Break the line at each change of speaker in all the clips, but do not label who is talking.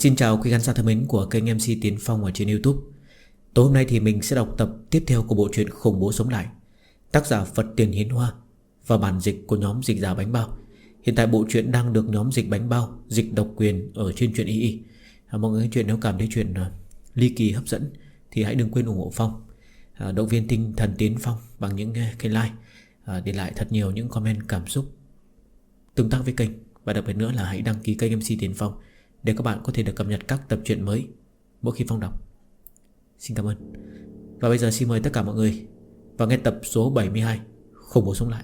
Xin chào quý khán giả thân mến của kênh MC Tiến Phong ở trên YouTube. Tối hôm nay thì mình sẽ đọc tập tiếp theo của bộ truyện Khủng Bố Sống Lại, tác giả Phật Tiền Hiến Hoa và bản dịch của nhóm Dịch Giả Bánh Bao. Hiện tại bộ truyện đang được nhóm Dịch Bánh Bao dịch độc quyền ở trên truyện YY. Mọi người chuyện nếu cảm thấy chuyện ly kỳ hấp dẫn thì hãy đừng quên ủng hộ Phong, động viên tinh thần Tiến Phong bằng những cái like, để lại thật nhiều những comment cảm xúc, tương tác với kênh. Và đặc biệt nữa là hãy đăng ký kênh MC Tiến Phong để các bạn có thể được cập nhật các tập truyện mới mỗi khi Phong đọc. Xin cảm ơn. Và bây giờ xin mời tất cả mọi người vào nghe tập số 72 Khủng Bố Sống Lại.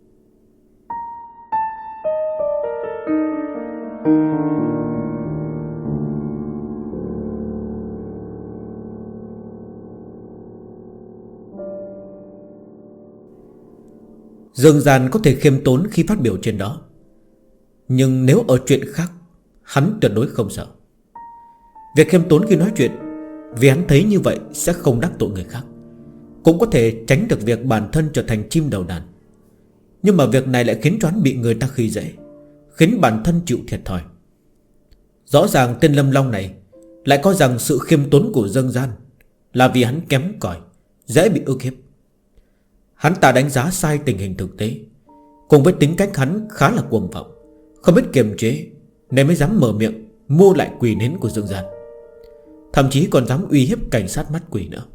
Dương Gian có thể khiêm tốn khi phát biểu trên đó, nhưng nếu ở chuyện khác, hắn tuyệt đối không sợ. Việc khiêm tốn khi nói chuyện, vì hắn thấy như vậy sẽ không đắc tội người khác, cũng có thể tránh được việc bản thân trở thành chim đầu đàn. Nhưng mà việc này lại khiến cho hắn bị người ta khi dễ, khiến bản thân chịu thiệt thòi. Rõ ràng tên Lâm Long này lại coi rằng sự khiêm tốn của Dương Gian là vì hắn kém cỏi, dễ bị ức hiếp. Hắn ta đánh giá sai tình hình thực tế, cùng với tính cách hắn khá là cuồng vọng, không biết kiềm chế, nên mới dám mở miệng mua lại quỷ nến của Dương Gian, thậm chí còn dám uy hiếp cảnh sát mắt quỷ nữa.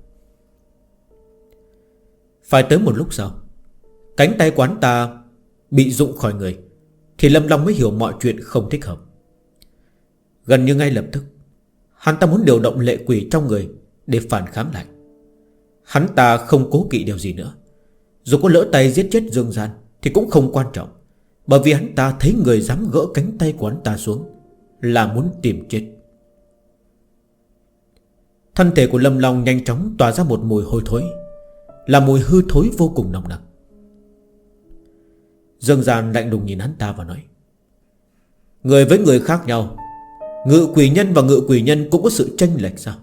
Phải tới một lúc sau, cánh tay quán ta bị rụng khỏi người, thì Lâm Long mới hiểu mọi chuyện không thích hợp. Gần như ngay lập tức, hắn ta muốn điều động lệ quỷ trong người để phản kháng lại. Hắn ta không cố kỵ điều gì nữa. Dù có lỡ tay giết chết Dương Gian thì cũng không quan trọng, bởi vì hắn ta thấy người dám gỡ cánh tay của hắn ta xuống là muốn tìm chết. Thân thể của Lâm Long nhanh chóng tỏa ra một mùi hôi thối, là mùi hư thối vô cùng nồng nặc. Dương Gian lạnh lùng nhìn hắn ta và nói: người với người khác nhau, ngự quỷ nhân và ngự quỷ nhân cũng có sự chênh lệch sao?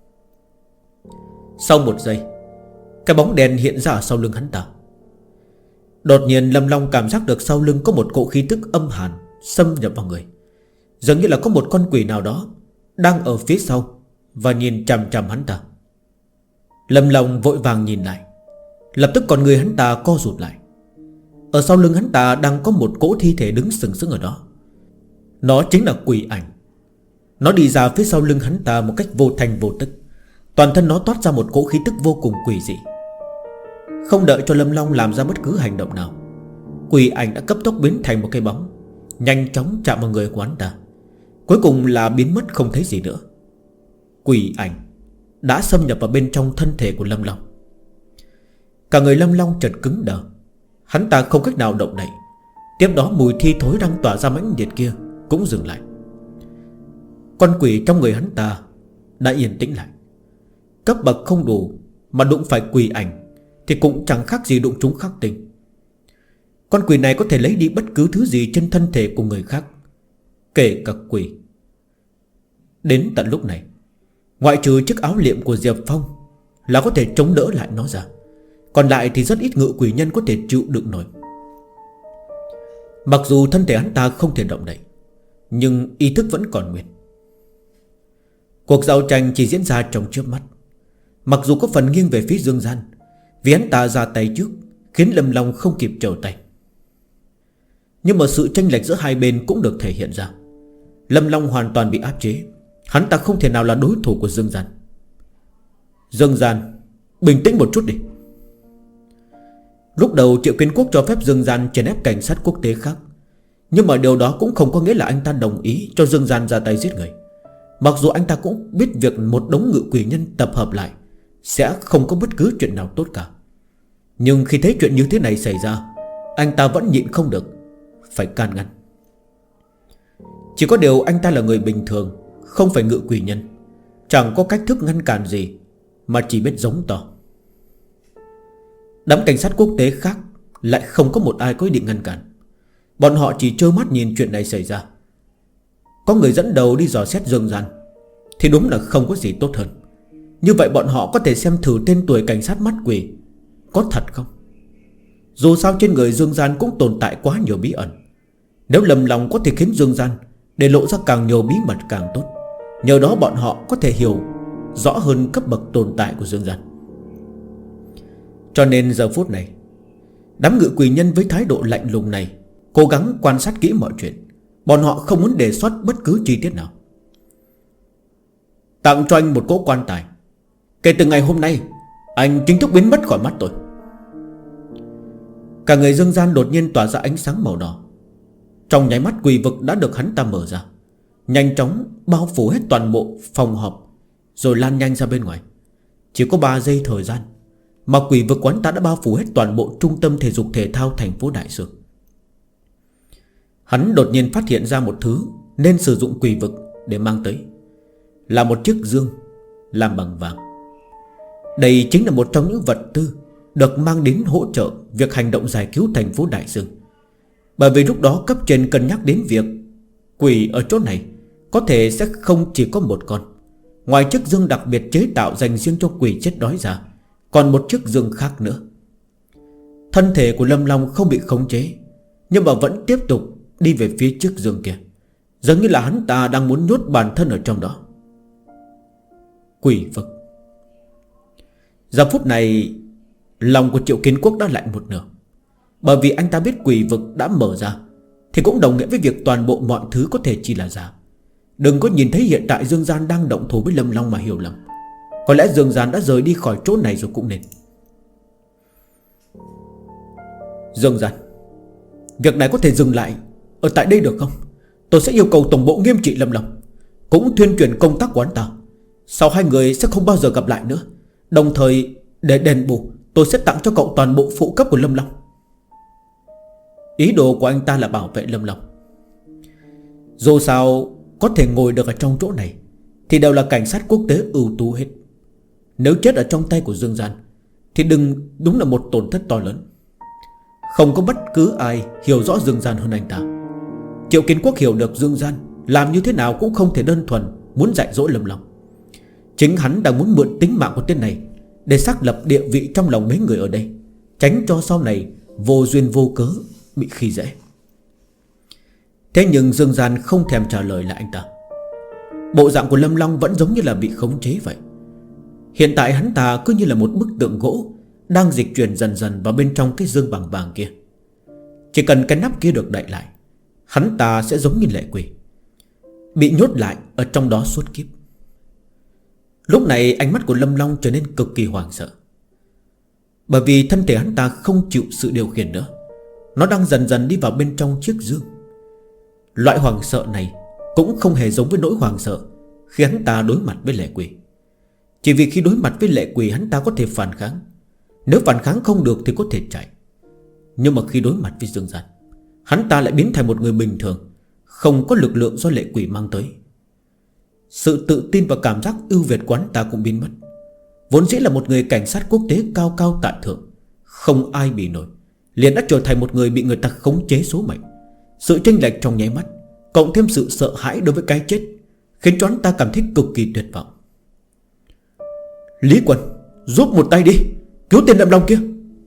Sau một giây, cái bóng đen hiện ra ở sau lưng hắn ta. Đột nhiên Lâm Long cảm giác được sau lưng có một cỗ khí tức âm hàn xâm nhập vào người, dường như là có một con quỷ nào đó đang ở phía sau và nhìn chằm chằm hắn ta. Lâm Long vội vàng nhìn lại, lập tức con người hắn ta co rụt lại. Ở sau lưng hắn ta đang có một cỗ thi thể đứng sừng sững ở đó. Nó chính là quỷ ảnh. Nó đi ra phía sau lưng hắn ta một cách vô thành vô tức. Toàn thân nó toát ra một cỗ khí tức vô cùng quỷ dị. Không đợi cho Lâm Long làm ra bất cứ hành động nào, quỷ ảnh đã cấp tốc biến thành một cái bóng, nhanh chóng chạm vào người của hắn ta, cuối cùng là biến mất không thấy gì nữa. Quỷ ảnh đã xâm nhập vào bên trong thân thể của Lâm Long. Cả người Lâm Long chợt cứng đờ, hắn ta không cách nào động đậy. Tiếp đó mùi thi thối đang tỏa ra mãnh liệt kia cũng dừng lại. Con quỷ trong người hắn ta đã yên tĩnh lại. Cấp bậc không đủ mà đụng phải quỷ ảnh thì cũng chẳng khác gì đụng trúng khắc tinh. Con quỷ này có thể lấy đi bất cứ thứ gì trên thân thể của người khác, kể cả quỷ. Đến tận lúc này, ngoại trừ chiếc áo liệm của Diệp Phong là có thể chống đỡ lại nó ra, còn lại thì rất ít ngự quỷ nhân có thể chịu đựng nổi. Mặc dù thân thể hắn ta không thể động đậy, nhưng ý thức vẫn còn nguyên. Cuộc giao tranh chỉ diễn ra trong chớp mắt. Mặc dù có phần nghiêng về phía Dương Gian, vì hắn ta ra tay trước khiến Lâm Long không kịp trở tay, nhưng mà sự chênh lệch giữa hai bên cũng được thể hiện ra. Lâm Long hoàn toàn bị áp chế, hắn ta không thể nào là đối thủ của Dương Gian. Dương Gian, bình tĩnh một chút đi. Lúc đầu Triệu Kiến Quốc cho phép Dương Gian chèn ép cảnh sát quốc tế khác, nhưng mà điều đó cũng không có nghĩa là anh ta đồng ý cho Dương Gian ra tay giết người. Mặc dù anh ta cũng biết việc một đống ngự quỷ nhân tập hợp lại sẽ không có bất cứ chuyện nào tốt cả, nhưng khi thấy chuyện như thế này xảy ra, anh ta vẫn nhịn không được, phải can ngăn. Chỉ có điều anh ta là người bình thường, không phải ngự quỷ nhân, chẳng có cách thức ngăn cản gì, mà chỉ biết giống to. Đám cảnh sát quốc tế khác lại không có một ai có ý định ngăn cản. Bọn họ chỉ trơ mắt nhìn chuyện này xảy ra. Có người dẫn đầu đi dò xét Dương Gian thì đúng là không có gì tốt hơn. Như vậy bọn họ có thể xem thử tên tuổi cảnh sát mắt quỷ có thật không. Dù sao trên người Dương Gian cũng tồn tại quá nhiều bí ẩn. Nếu Lâm Long có thể khiến Dương Gian để lộ ra càng nhiều bí mật càng tốt, Nhờ đó bọn họ có thể hiểu rõ hơn cấp bậc tồn tại của dương gian. Cho nên giờ phút này, đám ngự quỷ nhân với thái độ lạnh lùng này cố gắng quan sát kỹ mọi chuyện. Bọn họ không muốn đề xuất bất cứ chi tiết nào. Tặng cho anh một cỗ quan tài. Kể từ ngày hôm nay, anh chính thức biến mất khỏi mắt tôi. Cả người dương gian đột nhiên tỏa ra ánh sáng màu đỏ. Trong nháy mắt quỷ vực đã được hắn ta mở ra, nhanh chóng bao phủ hết toàn bộ phòng họp, rồi lan nhanh ra bên ngoài. Chỉ có 3 giây thời gian mà quỷ vực quán ta đã bao phủ hết toàn bộ trung tâm thể dục thể thao thành phố Đại Sương. Hắn đột nhiên phát hiện ra một thứ nên sử dụng quỷ vực để mang tới, là một chiếc dương làm bằng vàng. Đây chính là một trong những vật tư được mang đến hỗ trợ việc hành động giải cứu thành phố Đại Sương. Bởi vì lúc đó cấp trên cân nhắc đến việc quỷ ở chỗ này có thể sẽ không chỉ có một con. Ngoài chiếc dương đặc biệt chế tạo dành riêng cho quỷ chết đói ra, còn một chiếc dương khác nữa. Thân thể của Lâm Long không bị khống chế, nhưng mà vẫn tiếp tục đi về phía chiếc dương kia, giống như là hắn ta đang muốn nhốt bản thân ở trong đó. Quỷ vực. Giờ phút này, lòng của Triệu Kiến Quốc đã lạnh một nửa. Bởi vì anh ta biết quỷ vực đã mở ra thì cũng đồng nghĩa với việc toàn bộ mọi thứ có thể chỉ là giả. Đừng có nhìn thấy hiện tại Dương Gian đang động thủ với Lâm Long mà hiểu lầm. Có lẽ Dương Gian đã rời đi khỏi chỗ này rồi cũng nên. Dương Gian, việc này có thể dừng lại ở tại đây được không? Tôi sẽ yêu cầu tổng bộ nghiêm trị Lâm Long, cũng tuyên truyền công tác của anh ta. Sau hai người sẽ không bao giờ gặp lại nữa. Đồng thời để đền bù, tôi sẽ tặng cho cậu toàn bộ phụ cấp của Lâm Long. Ý đồ của anh ta là bảo vệ Lâm Long. Dù sao có thể ngồi được ở trong chỗ này thì đều là cảnh sát quốc tế ưu tú hết. Nếu chết ở trong tay của Dương Gian thì đúng là một tổn thất to lớn. Không có bất cứ ai hiểu rõ Dương Gian hơn anh ta. Triệu Kiến Quốc hiểu được Dương Gian làm như thế nào cũng không thể đơn thuần muốn dạy dỗ Lâm Long. Chính hắn đang muốn mượn tính mạng của tên này để xác lập địa vị trong lòng mấy người ở đây, tránh cho sau này vô duyên vô cớ bị khi dễ. Thế nhưng Dương Gian không thèm trả lời lại anh ta. Bộ dạng của Lâm Long vẫn giống như là bị khống chế vậy. Hiện tại hắn ta cứ như là một bức tượng gỗ đang dịch chuyển dần dần vào bên trong cái dương bằng vàng kia. Chỉ cần cái nắp kia được đậy lại, hắn ta sẽ giống như lệ quỷ, bị nhốt lại ở trong đó suốt kiếp. Lúc này ánh mắt của Lâm Long trở nên cực kỳ hoảng sợ. Bởi vì thân thể hắn ta không chịu sự điều khiển nữa. Nó đang dần dần đi vào bên trong chiếc dương. Loại hoảng sợ này cũng không hề giống với nỗi hoảng sợ khi hắn ta đối mặt với lệ quỷ. Chỉ vì khi đối mặt với lệ quỷ hắn ta có thể phản kháng. Nếu phản kháng không được thì có thể chạy. Nhưng mà khi đối mặt với Dương Gian, hắn ta lại biến thành một người bình thường, không có lực lượng do lệ quỷ mang tới. Sự tự tin và cảm giác ưu việt của hắn ta cũng biến mất. Vốn dĩ là một người cảnh sát quốc tế cao cao tại thượng, không ai bị nổi, liền đã trở thành một người bị người ta khống chế số mệnh. Sự chênh lệch trong nháy mắt, cộng thêm sự sợ hãi đối với cái chết, khiến cho hắn ta cảm thấy cực kỳ tuyệt vọng. Lý Quân, giúp một tay đi, cứu tên Lâm Long kia.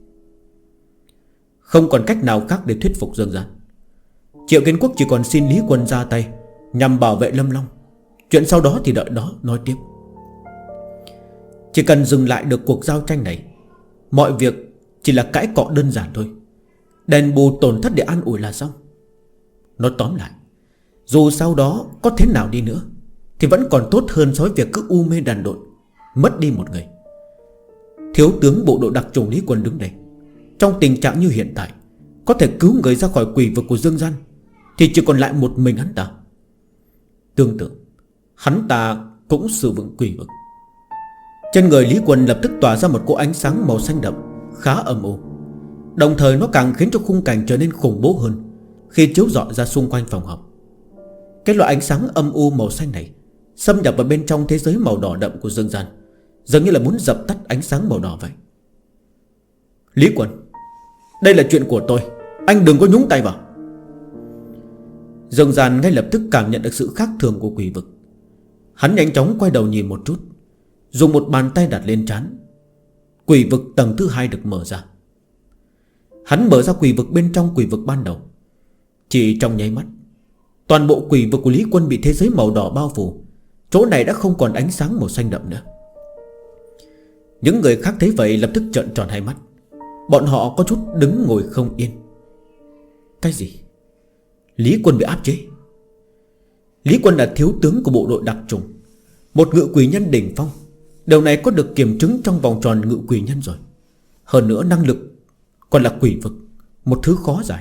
Không còn cách nào khác để thuyết phục Dương Gian. Triệu Kiến Quốc chỉ còn xin Lý Quân ra tay nhằm bảo vệ Lâm Long. Chuyện sau đó thì đợi đó nói tiếp. Chỉ cần dừng lại được cuộc giao tranh này, mọi việc chỉ là cãi cọ đơn giản thôi. Đền bù tổn thất để an ủi là xong. Nói tóm lại, dù sau đó có thế nào đi nữa thì vẫn còn tốt hơn so với việc cứ u mê đàn độn, mất đi một người. Thiếu tướng bộ đội đặc chủng Lý Quân đứng đây, trong tình trạng như hiện tại, có thể cứu người ra khỏi quỷ vực của Dương Gian thì chỉ còn lại một mình hắn ta. Tương tự, hắn ta cũng sử dụng quỷ vực. Trên người Lý Quân lập tức tỏa ra một cỗ ánh sáng màu xanh đậm, khá âm u. Đồng thời nó càng khiến cho khung cảnh trở nên khủng bố hơn khi chiếu rọi ra xung quanh phòng họp. Cái loại ánh sáng âm u màu xanh này xâm nhập vào bên trong thế giới màu đỏ đậm của Dương Gian, dường như là muốn dập tắt ánh sáng màu đỏ vậy. Lý Quân, đây là chuyện của tôi, anh đừng có nhúng tay vào. Dương Gian ngay lập tức cảm nhận được sự khác thường của quỷ vực. Hắn nhanh chóng quay đầu nhìn một chút, dùng một bàn tay đặt lên trán. Quỷ vực tầng thứ 2 được mở ra. Hắn mở ra quỷ vực bên trong quỷ vực ban đầu. Chỉ trong nháy mắt, toàn bộ quỷ vực của Lý Quân bị thế giới màu đỏ bao phủ, chỗ này đã không còn ánh sáng màu xanh đậm nữa. Những người khác thấy vậy lập tức trợn tròn hai mắt. Bọn họ có chút đứng ngồi không yên. Cái gì? Lý Quân bị áp chế? Lý Quân là thiếu tướng của bộ đội đặc trùng, một ngự quỷ nhân đỉnh phong. Điều này có được kiểm chứng trong vòng tròn ngự quỷ nhân rồi. Hơn nữa năng lực còn là quỷ vực, một thứ khó giải.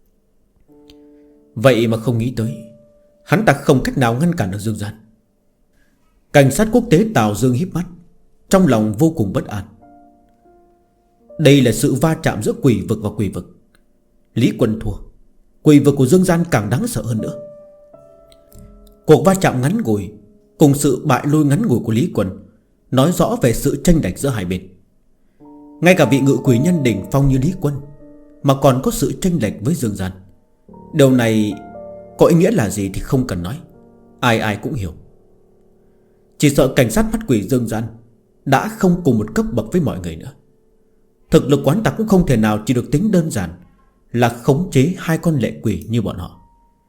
Vậy mà không nghĩ tới, hắn ta không cách nào ngăn cản được Dương Gian. Cảnh sát quốc tế Tào Dương híp mắt, trong lòng vô cùng bất an. Đây là sự va chạm giữa quỷ vực và quỷ vực. Lý Quân thua, quỷ vực của Dương Gian càng đáng sợ hơn nữa. Cuộc va chạm ngắn ngủi cùng sự bại lui ngắn ngủi của Lý Quân nói rõ về sự chênh lệch giữa hai bên. Ngay cả vị ngự quỷ nhân đỉnh phong như Lý Quân mà còn có sự chênh lệch với Dương Gian. Điều này có ý nghĩa là gì thì không cần nói, ai ai cũng hiểu. Chỉ sợ cảnh sát bắt quỷ Dương Gian đã không cùng một cấp bậc với mọi người nữa. Thực lực quán ta cũng không thể nào chỉ được tính đơn giản là khống chế hai con lệ quỷ như bọn họ.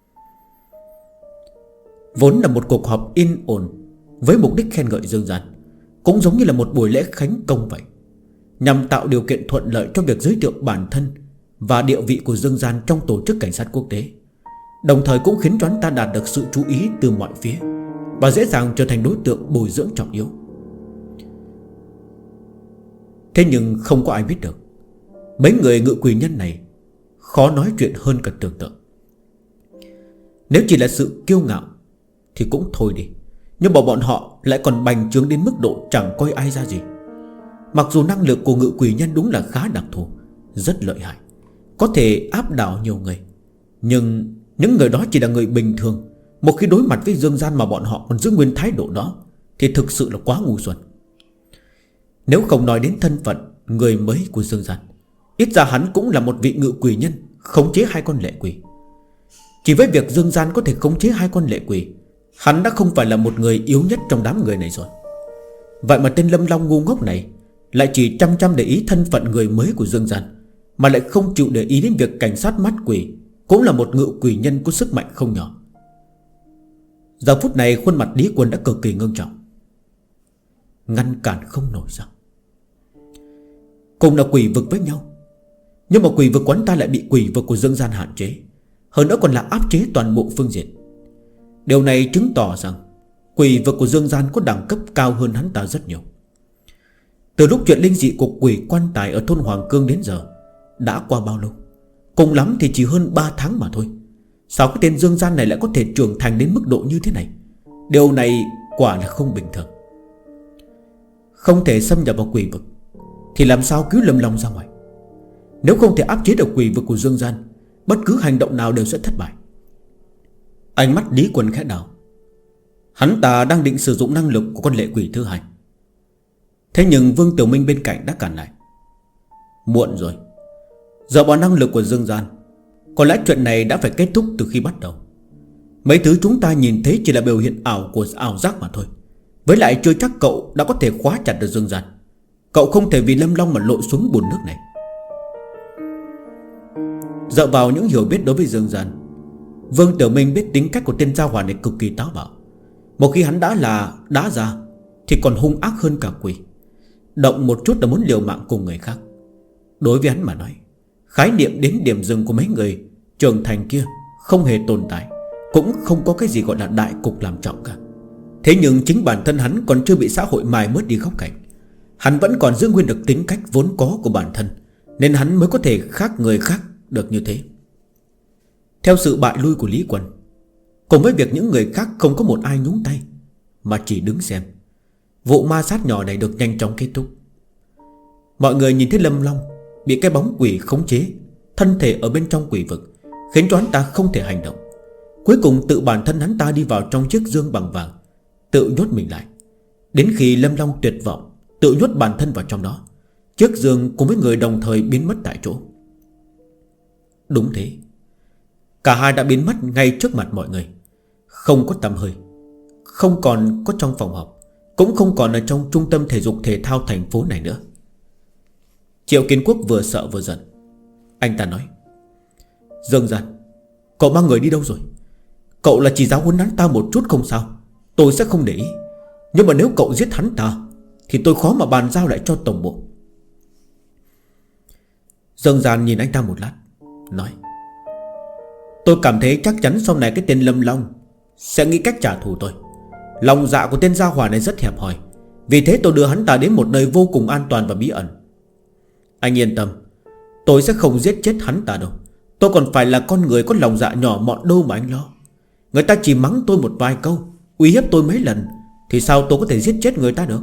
Vốn là một cuộc họp yên ổn với mục đích khen ngợi Dương Gian, cũng giống như là một buổi lễ khánh công vậy, nhằm tạo điều kiện thuận lợi cho việc giới thiệu bản thân và địa vị của Dương Gian trong tổ chức cảnh sát quốc tế, đồng thời cũng khiến cho hắn ta đạt được sự chú ý từ mọi phía và dễ dàng trở thành đối tượng bồi dưỡng trọng yếu. Thế nhưng không có ai biết được, mấy người ngự quỷ nhân này khó nói chuyện hơn cả tưởng tượng. Nếu chỉ là sự kiêu ngạo thì cũng thôi đi, nhưng mà bọn họ lại còn bành trướng đến mức độ chẳng coi ai ra gì. Mặc dù năng lực của ngự quỷ nhân đúng là khá đặc thù, rất lợi hại, có thể áp đảo nhiều người, nhưng những người đó chỉ là người bình thường. Một khi đối mặt với Dương Gian mà bọn họ còn giữ nguyên thái độ đó thì thực sự là quá ngu xuẩn. Nếu không nói đến thân phận người mới của Dương Gian, ít ra hắn cũng là một vị ngự quỷ nhân khống chế hai con lệ quỷ. Chỉ với việc Dương Gian có thể khống chế hai con lệ quỷ, hắn đã không phải là một người yếu nhất trong đám người này rồi. Vậy mà tên Lâm Long ngu ngốc này lại chỉ chăm chăm để ý thân phận người mới của Dương Gian, mà lại không chịu để ý đến việc cảnh sát mắt quỷ cũng là một ngự quỷ nhân có sức mạnh không nhỏ. Giờ phút này khuôn mặt Lý Quân đã cực kỳ ngưng trọng. Ngăn cản không nổi sao? Cùng là quỷ vực với nhau, nhưng mà quỷ vực quán ta lại bị quỷ vực của Dương Gian hạn chế, hơn nữa còn là áp chế toàn bộ phương diện. Điều này chứng tỏ rằng quỷ vực của Dương Gian có đẳng cấp cao hơn hắn ta rất nhiều. Từ lúc chuyện linh dị của quỷ quan tài ở thôn Hoàng Cương đến giờ đã qua bao lâu? Cùng lắm thì chỉ hơn 3 tháng mà thôi. Sao cái tên Dương Gian này lại có thể trưởng thành đến mức độ như thế này? Điều này quả là không bình thường. Không thể xâm nhập vào quỷ vực thì làm sao cứu Lâm Long ra ngoài? Nếu không thể áp chế được quỷ vực của Dương Gian, bất cứ hành động nào đều sẽ thất bại. Ánh mắt Lý Quân khẽ đảo. Hắn ta đang định sử dụng năng lực của con lệ quỷ thứ hai. Thế nhưng Vương Tiểu Minh bên cạnh đã cản lại. Muộn rồi. Giờ bỏ năng lực của Dương Gian, có lẽ chuyện này đã phải kết thúc từ khi bắt đầu. Mấy thứ chúng ta nhìn thấy chỉ là biểu hiện ảo của ảo giác mà thôi. Với lại chưa chắc cậu đã có thể khóa chặt được Dương Gian. Cậu không thể vì Lâm Long mà lội xuống bùn nước này. Dựa vào những hiểu biết đối với Dương Gian, Vương Tiểu Minh biết tính cách của tên gia hỏa này cực kỳ táo bạo. Một khi hắn đã ra thì còn hung ác hơn cả quỷ. Động một chút là muốn liều mạng cùng người khác. Đối với hắn mà nói, khái niệm đến điểm dừng của mấy người trưởng thành kia không hề tồn tại, cũng không có cái gì gọi là đại cục làm trọng cả. Thế nhưng chính bản thân hắn còn chưa bị xã hội mài mớt đi góc cạnh. Hắn vẫn còn giữ nguyên được tính cách vốn có của bản thân, nên hắn mới có thể khác người khác được như thế. Theo sự bại lui của Lý Quân, cùng với việc những người khác không có một ai nhúng tay mà chỉ đứng xem, vụ ma sát nhỏ này được nhanh chóng kết thúc. Mọi người nhìn thấy Lâm Long bị cái bóng quỷ khống chế, thân thể ở bên trong quỷ vực, khiến cho hắn ta không thể hành động. Cuối cùng tự bản thân hắn ta đi vào trong chiếc dương bằng vàng, tự nhốt mình lại. Đến khi Lâm Long tuyệt vọng, tự nhốt bản thân vào trong đó, chiếc dương cùng với người đồng thời biến mất tại chỗ. Đúng thế, cả hai đã biến mất ngay trước mặt mọi người, không có tăm hơi, không còn có trong phòng họp, cũng không còn ở trong trung tâm thể dục thể thao thành phố này nữa. Triệu Kiến Quốc vừa sợ vừa giận. Anh ta nói: Dương Gian, cậu mang người đi đâu rồi? Cậu là chỉ giáo huấn hắn ta một chút không sao, tôi sẽ không để ý. Nhưng mà nếu cậu giết hắn ta thì tôi khó mà bàn giao lại cho tổng bộ. Dương Gian nhìn anh ta một lát, nói: tôi cảm thấy chắc chắn sau này cái tên Lâm Long sẽ nghĩ cách trả thù tôi. Lòng dạ của tên gia hỏa này rất hẹp hòi, vì thế tôi đưa hắn ta đến một nơi vô cùng an toàn và bí ẩn. Anh yên tâm, tôi sẽ không giết chết hắn ta đâu. Tôi còn phải là con người có lòng dạ nhỏ mọn đâu mà anh lo. Người ta chỉ mắng tôi một vài câu, uy hiếp tôi mấy lần, thì sao tôi có thể giết chết người ta được?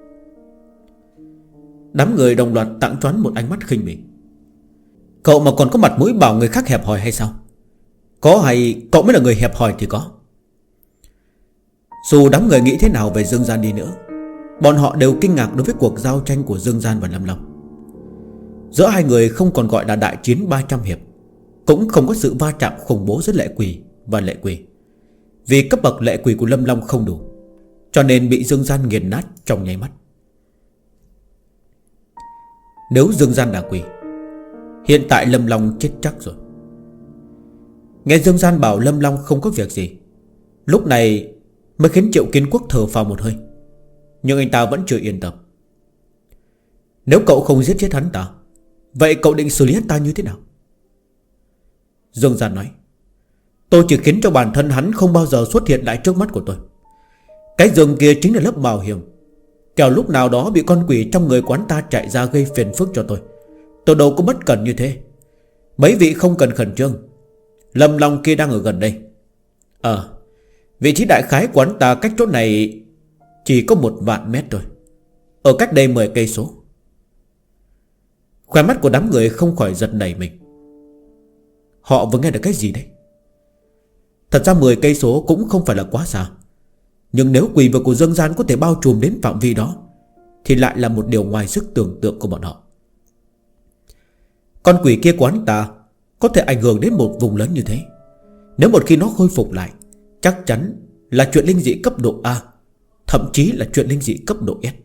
Đám người đồng loạt tặng choán một ánh mắt khinh bỉ. Cậu mà còn có mặt mũi bảo người khác hẹp hòi hay sao? Có hay cậu mới là người hẹp hòi thì có. Dù đám người nghĩ thế nào về Dương Gian đi nữa, bọn họ đều kinh ngạc đối với cuộc giao tranh của Dương Gian và Lâm Long. Giữa hai người không còn gọi là đại chiến 300 hiệp, cũng không có sự va chạm khủng bố giữa lệ quỷ và lệ quỷ. Vì cấp bậc lệ quỷ của Lâm Long không đủ, cho nên bị Dương Gian nghiền nát trong nháy mắt. Nếu Dương Gian là quỷ, hiện tại Lâm Long chết chắc rồi. Nghe Dương Gian bảo Lâm Long không có việc gì, lúc này mới khiến Triệu Kiến Quốc thở phào một hơi. Nhưng anh ta vẫn chưa yên tâm. Nếu cậu không giết chết hắn ta, vậy cậu định xử lý hắn ta như thế nào? Dương Gian nói: tôi chỉ khiến cho bản thân hắn không bao giờ xuất hiện lại trước mắt của tôi. Cái giường kia chính là lớp mạo hiểm, kẻo lúc nào đó bị con quỷ trong người quán ta chạy ra gây phiền phức cho tôi. Tôi đâu có bất cần như thế. Mấy vị không cần khẩn trương, Lâm Long kia đang ở gần đây. Vị trí đại khái quán ta cách chỗ này chỉ có 1.000 mét thôi, ở cách đây 10 cây số. Khóe mắt của đám người không khỏi giật nảy mình. Họ vừa nghe được cái gì đấy? Thật ra 10 cây số cũng không phải là quá xa, nhưng nếu quỷ vực của Dương Gian có thể bao trùm đến phạm vi đó thì lại là một điều ngoài sức tưởng tượng của bọn họ. Con quỷ kia quán ta có thể ảnh hưởng đến một vùng lớn như thế. Nếu một khi nó khôi phục lại, chắc chắn là chuyện linh dị cấp độ A, thậm chí là chuyện linh dị cấp độ S.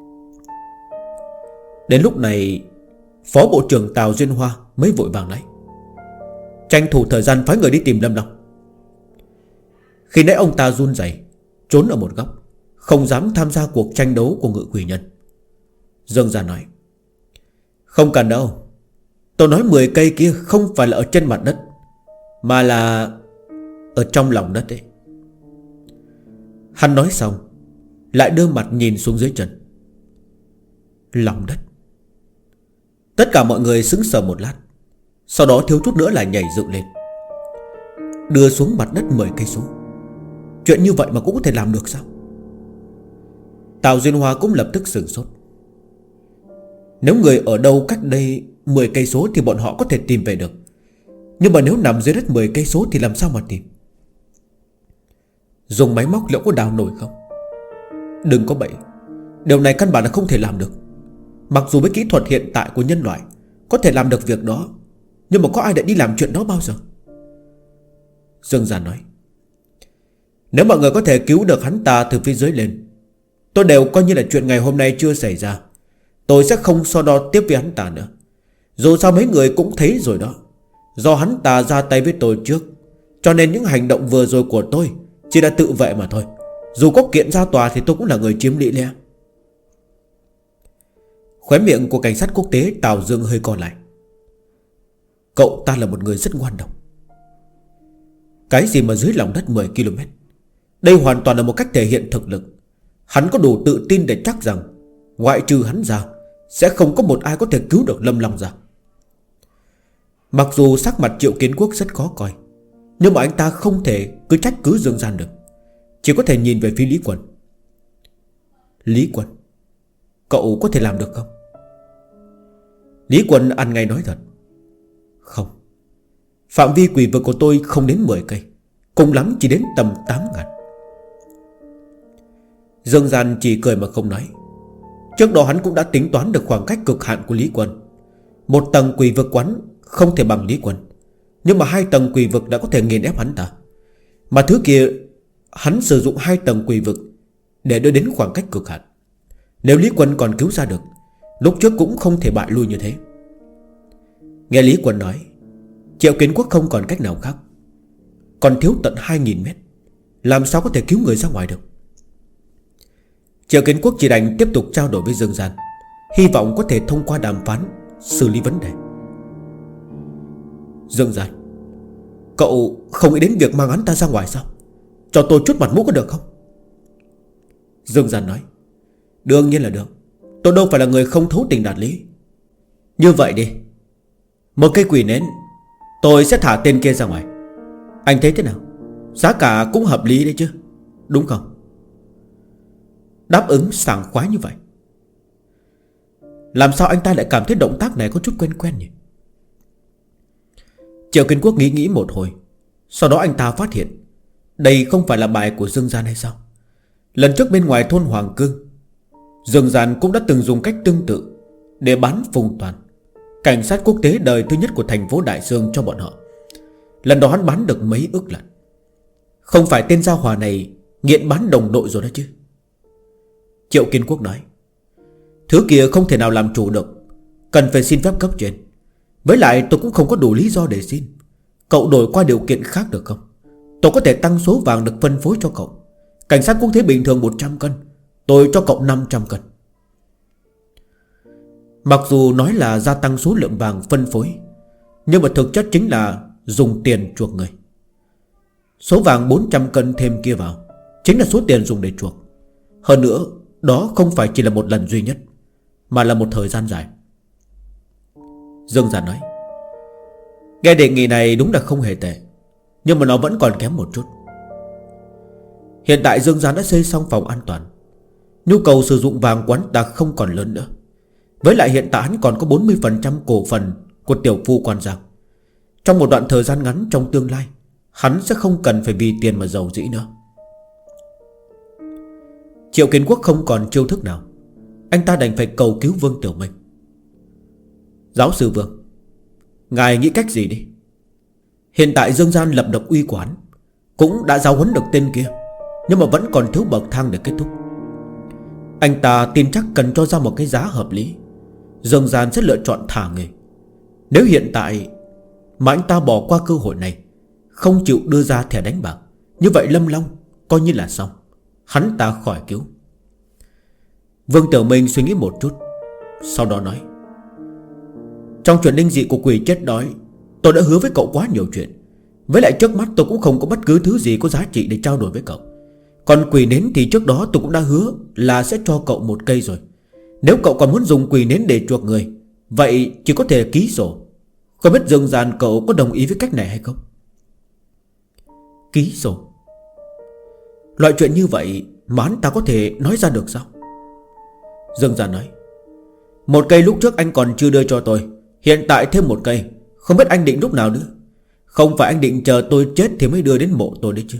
Đến lúc này, Phó Bộ trưởng Tào Duyên Hoa mới vội vàng nói: tranh thủ thời gian phái người đi tìm Lâm Long. Khi nãy ông ta run rẩy trốn ở một góc, không dám tham gia cuộc tranh đấu của Ngự Quỷ Nhân. Dương Gia nói: không cần đâu. Tôi nói 10 cây kia không phải là ở trên mặt đất, mà là ở trong lòng đất ấy. Hắn nói xong lại đưa mặt nhìn xuống dưới chân. Lòng đất. Tất cả mọi người sững sờ một lát, sau đó thiếu chút nữa là nhảy dựng lên. Đưa xuống mặt đất 10 cây số, chuyện như vậy mà cũng có thể làm được sao? Tào Duyên Hoa cũng lập tức sửng sốt. Nếu người ở đâu cách đây 10 cây số thì bọn họ có thể tìm về được, nhưng mà nếu nằm dưới đất 10 cây số thì làm sao mà tìm? Dùng máy móc liệu có đào nổi không? Đừng có bậy, điều này căn bản là không thể làm được. Mặc dù với kỹ thuật hiện tại của nhân loại có thể làm được việc đó, nhưng mà có ai đã đi làm chuyện đó bao giờ? Dương Gia nói: nếu mọi người có thể cứu được hắn ta từ phía dưới lên, tôi đều coi như là chuyện ngày hôm nay chưa xảy ra. Tôi sẽ không so đo tiếp với hắn ta nữa. Dù sao mấy người cũng thấy rồi đó, do hắn ta ra tay với tôi trước, cho nên những hành động vừa rồi của tôi chỉ là tự vệ mà thôi. Dù có kiện ra tòa thì tôi cũng là người chiếm lý lẽ. Khóe miệng của cảnh sát quốc tế Tào Dương hơi co lại. Cậu ta là một người rất ngoan độc. Cái gì mà dưới lòng đất 10 km? Đây hoàn toàn là một cách thể hiện thực lực. Hắn có đủ tự tin để chắc rằng ngoại trừ hắn ra, sẽ không có một ai có thể cứu được Lâm Long ra. Mặc dù sắc mặt Triệu Kiến Quốc rất khó coi, nhưng mà anh ta không thể cứ trách cứ Dương Gian được, chỉ có thể nhìn về phía Lý Quân. Lý Quân, cậu có thể làm được không? Lý Quân ăn ngay nói thật: không. Phạm vi quỷ vực của tôi không đến 10 cây, cùng lắm chỉ đến tầm 8.000. Dương Gian chỉ cười mà không nói. Trước đó hắn cũng đã tính toán được khoảng cách cực hạn của Lý Quân. Một tầng quỷ vực quán không thể bằng Lý Quân, nhưng mà 2 tầng quỷ vực đã có thể nghiền ép hắn ta. Mà thứ kia hắn sử dụng 2 tầng quỷ vực để đưa đến khoảng cách cực hạn. Nếu Lý Quân còn cứu ra được, lúc trước cũng không thể bại lui như thế. Nghe Lý Quân nói, Triệu Kiến Quốc không còn cách nào khác. Còn thiếu tận 2.000 mét, làm sao có thể cứu người ra ngoài được? Triệu Kiến Quốc chỉ đành tiếp tục trao đổi với Dương Gian, hy vọng có thể thông qua đàm phán xử lý vấn đề. Dương Gian, cậu không nghĩ đến việc mang hắn ta ra ngoài sao? Cho tôi chút mặt mũi có được không? Dương Gian nói, đương nhiên là được. Tôi đâu phải là người không thấu tình đạt lý. Như vậy đi, một cây quỷ nến, tôi sẽ thả tên kia ra ngoài. Anh thấy thế nào? Giá cả cũng hợp lý đấy chứ, đúng không? Đáp ứng sảng khoái như vậy. Làm sao anh ta lại cảm thấy động tác này có chút quen quen nhỉ? Triệu Kiến Quốc nghĩ một hồi, sau đó anh ta phát hiện đây không phải là bài của Dương Gian hay sao? Lần trước bên ngoài thôn Hoàng Cương, Dương Gian cũng đã từng dùng cách tương tự để bán Phùng Toàn, cảnh sát quốc tế đời thứ nhất của thành phố Đại Dương, cho bọn họ. Lần đó hắn bán được mấy ức lần. Không phải tên gia hỏa này nghiện bán đồng đội rồi đó chứ? Triệu Kiến Quốc nói, thứ kia không thể nào làm chủ được, cần phải xin phép cấp trên. Với lại tôi cũng không có đủ lý do để xin. Cậu đổi qua điều kiện khác được không? Tôi có thể tăng số vàng được phân phối cho cậu. Cảnh sát quốc tế bình thường 100 cân, tôi cho cậu 500 cân. Mặc dù nói là gia tăng số lượng vàng phân phối, nhưng mà thực chất chính là dùng tiền chuộc người. Số vàng 400 cân thêm kia vào chính là số tiền dùng để chuộc. Hơn nữa, đó không phải chỉ là một lần duy nhất, mà là một thời gian dài. Dương Gian nói, nghe đề nghị này đúng là không hề tệ, nhưng mà nó vẫn còn kém một chút. Hiện tại Dương Gian đã xây xong phòng an toàn, nhu cầu sử dụng vàng quán ta không còn lớn nữa. Với lại hiện tại hắn còn có 40% cổ phần của tiểu phu Quan Giang. Trong một đoạn thời gian ngắn trong tương lai, hắn sẽ không cần phải vì tiền mà giàu dĩ nữa. Triệu Kiến Quốc không còn chiêu thức nào, anh ta đành phải cầu cứu Vương Tiểu Minh. Giáo sư Vương, ngài nghĩ cách gì đi? Hiện tại Dương Gian lập được uy quán, cũng đã giáo huấn được tên kia, nhưng mà vẫn còn thiếu bậc thang để kết thúc. Anh ta tin chắc cần cho ra một cái giá hợp lý, Dương Gian sẽ lựa chọn thả người. Nếu hiện tại mà anh ta bỏ qua cơ hội này, không chịu đưa ra thẻ đánh bạc, như vậy Lâm Long coi như là xong, hắn ta khỏi cứu. Vương Tiểu Minh suy nghĩ một chút, sau đó nói, trong chuyện linh dị của quỷ chết đói, tôi đã hứa với cậu quá nhiều chuyện. Với lại trước mắt tôi cũng không có bất cứ thứ gì có giá trị để trao đổi với cậu. Còn quỷ nến thì trước đó tôi cũng đã hứa là sẽ cho cậu một cây rồi. Nếu cậu còn muốn dùng quỷ nến để chuộc người, vậy chỉ có thể ký sổ. Không biết Dương Gian cậu có đồng ý với cách này hay không? Ký sổ? Loại chuyện như vậy mà hắn ta có thể nói ra được sao? Dương Gian nói, một cây lúc trước anh còn chưa đưa cho tôi, hiện tại thêm một cây, không biết anh định lúc nào nữa. Không phải anh định chờ tôi chết thì mới đưa đến mộ tôi đấy chứ?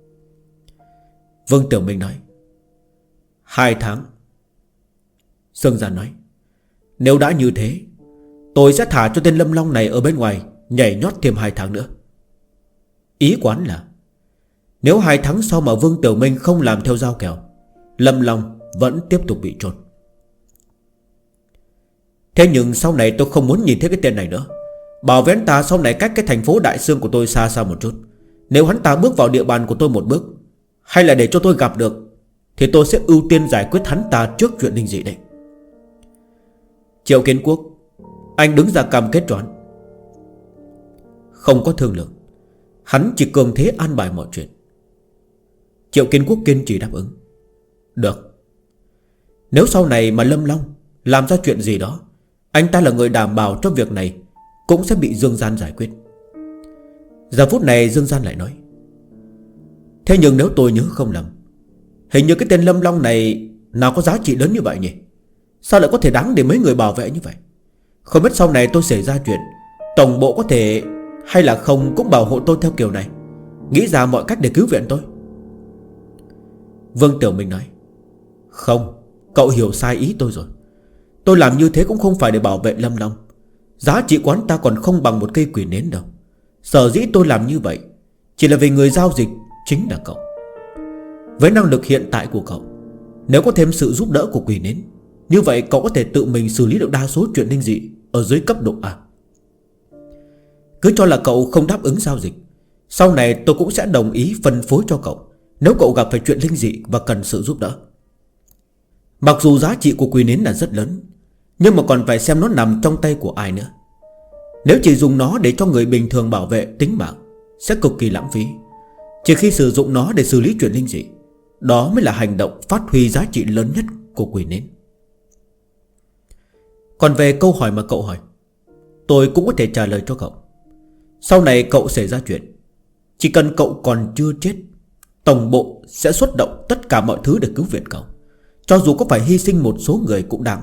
Vương Tiểu Minh nói, 2 tháng. Dương Gian nói, nếu đã như thế, tôi sẽ thả cho tên Lâm Long này ở bên ngoài nhảy nhót thêm 2 tháng nữa. Ý quán là nếu 2 tháng sau mà Vương Tiểu Minh không làm theo giao kèo, Lâm Long vẫn tiếp tục bị chôn. Thế nhưng sau này tôi không muốn nhìn thấy cái tên này nữa. Bảo vệ hắn ta sau này cách cái thành phố Đại Sương của tôi xa xa một chút. Nếu hắn ta bước vào địa bàn của tôi một bước, hay là để cho tôi gặp được, thì tôi sẽ ưu tiên giải quyết hắn ta trước chuyện linh dị đấy. Triệu Kiến Quốc, anh đứng ra cam kết choán. Không có thương lượng, hắn chỉ cường thế an bài mọi chuyện. Triệu Kiến Quốc kiên trì đáp ứng. Được. Nếu sau này mà Lâm Long làm ra chuyện gì đó, anh ta là người đảm bảo cho việc này cũng sẽ bị Dương Gian giải quyết. Giờ phút này Dương Gian lại nói, thế nhưng nếu tôi nhớ không lầm, hình như cái tên Lâm Long này nào có giá trị lớn như vậy nhỉ? Sao lại có thể đáng để mấy người bảo vệ như vậy? Không biết sau này tôi xảy ra chuyện, tổng bộ có thể hay là không cũng bảo hộ tôi theo kiểu này, nghĩ ra mọi cách để cứu viện tôi. Vương Tiểu Minh nói, không, cậu hiểu sai ý tôi rồi. Tôi làm như thế cũng không phải để bảo vệ Lâm Long. Giá trị quán ta còn không bằng một cây quỷ nến đâu. Sở dĩ tôi làm như vậy chỉ là vì người giao dịch chính là cậu. Với năng lực hiện tại của cậu, nếu có thêm sự giúp đỡ của quỷ nến, như vậy cậu có thể tự mình xử lý được đa số chuyện linh dị ở dưới cấp độ A. Cứ cho là cậu không đáp ứng giao dịch, sau này tôi cũng sẽ đồng ý phân phối cho cậu nếu cậu gặp phải chuyện linh dị và cần sự giúp đỡ. Mặc dù giá trị của quỷ nến là rất lớn, nhưng mà còn phải xem nó nằm trong tay của ai nữa. Nếu chỉ dùng nó để cho người bình thường bảo vệ tính mạng sẽ cực kỳ lãng phí. Chỉ khi sử dụng nó để xử lý chuyện linh dị, đó mới là hành động phát huy giá trị lớn nhất của quỷ nến. Còn về câu hỏi mà cậu hỏi, tôi cũng có thể trả lời cho cậu. Sau này cậu xảy ra chuyện, chỉ cần cậu còn chưa chết, tổng bộ sẽ xuất động tất cả mọi thứ để cứu viện cậu, cho dù có phải hy sinh một số người cũng đáng.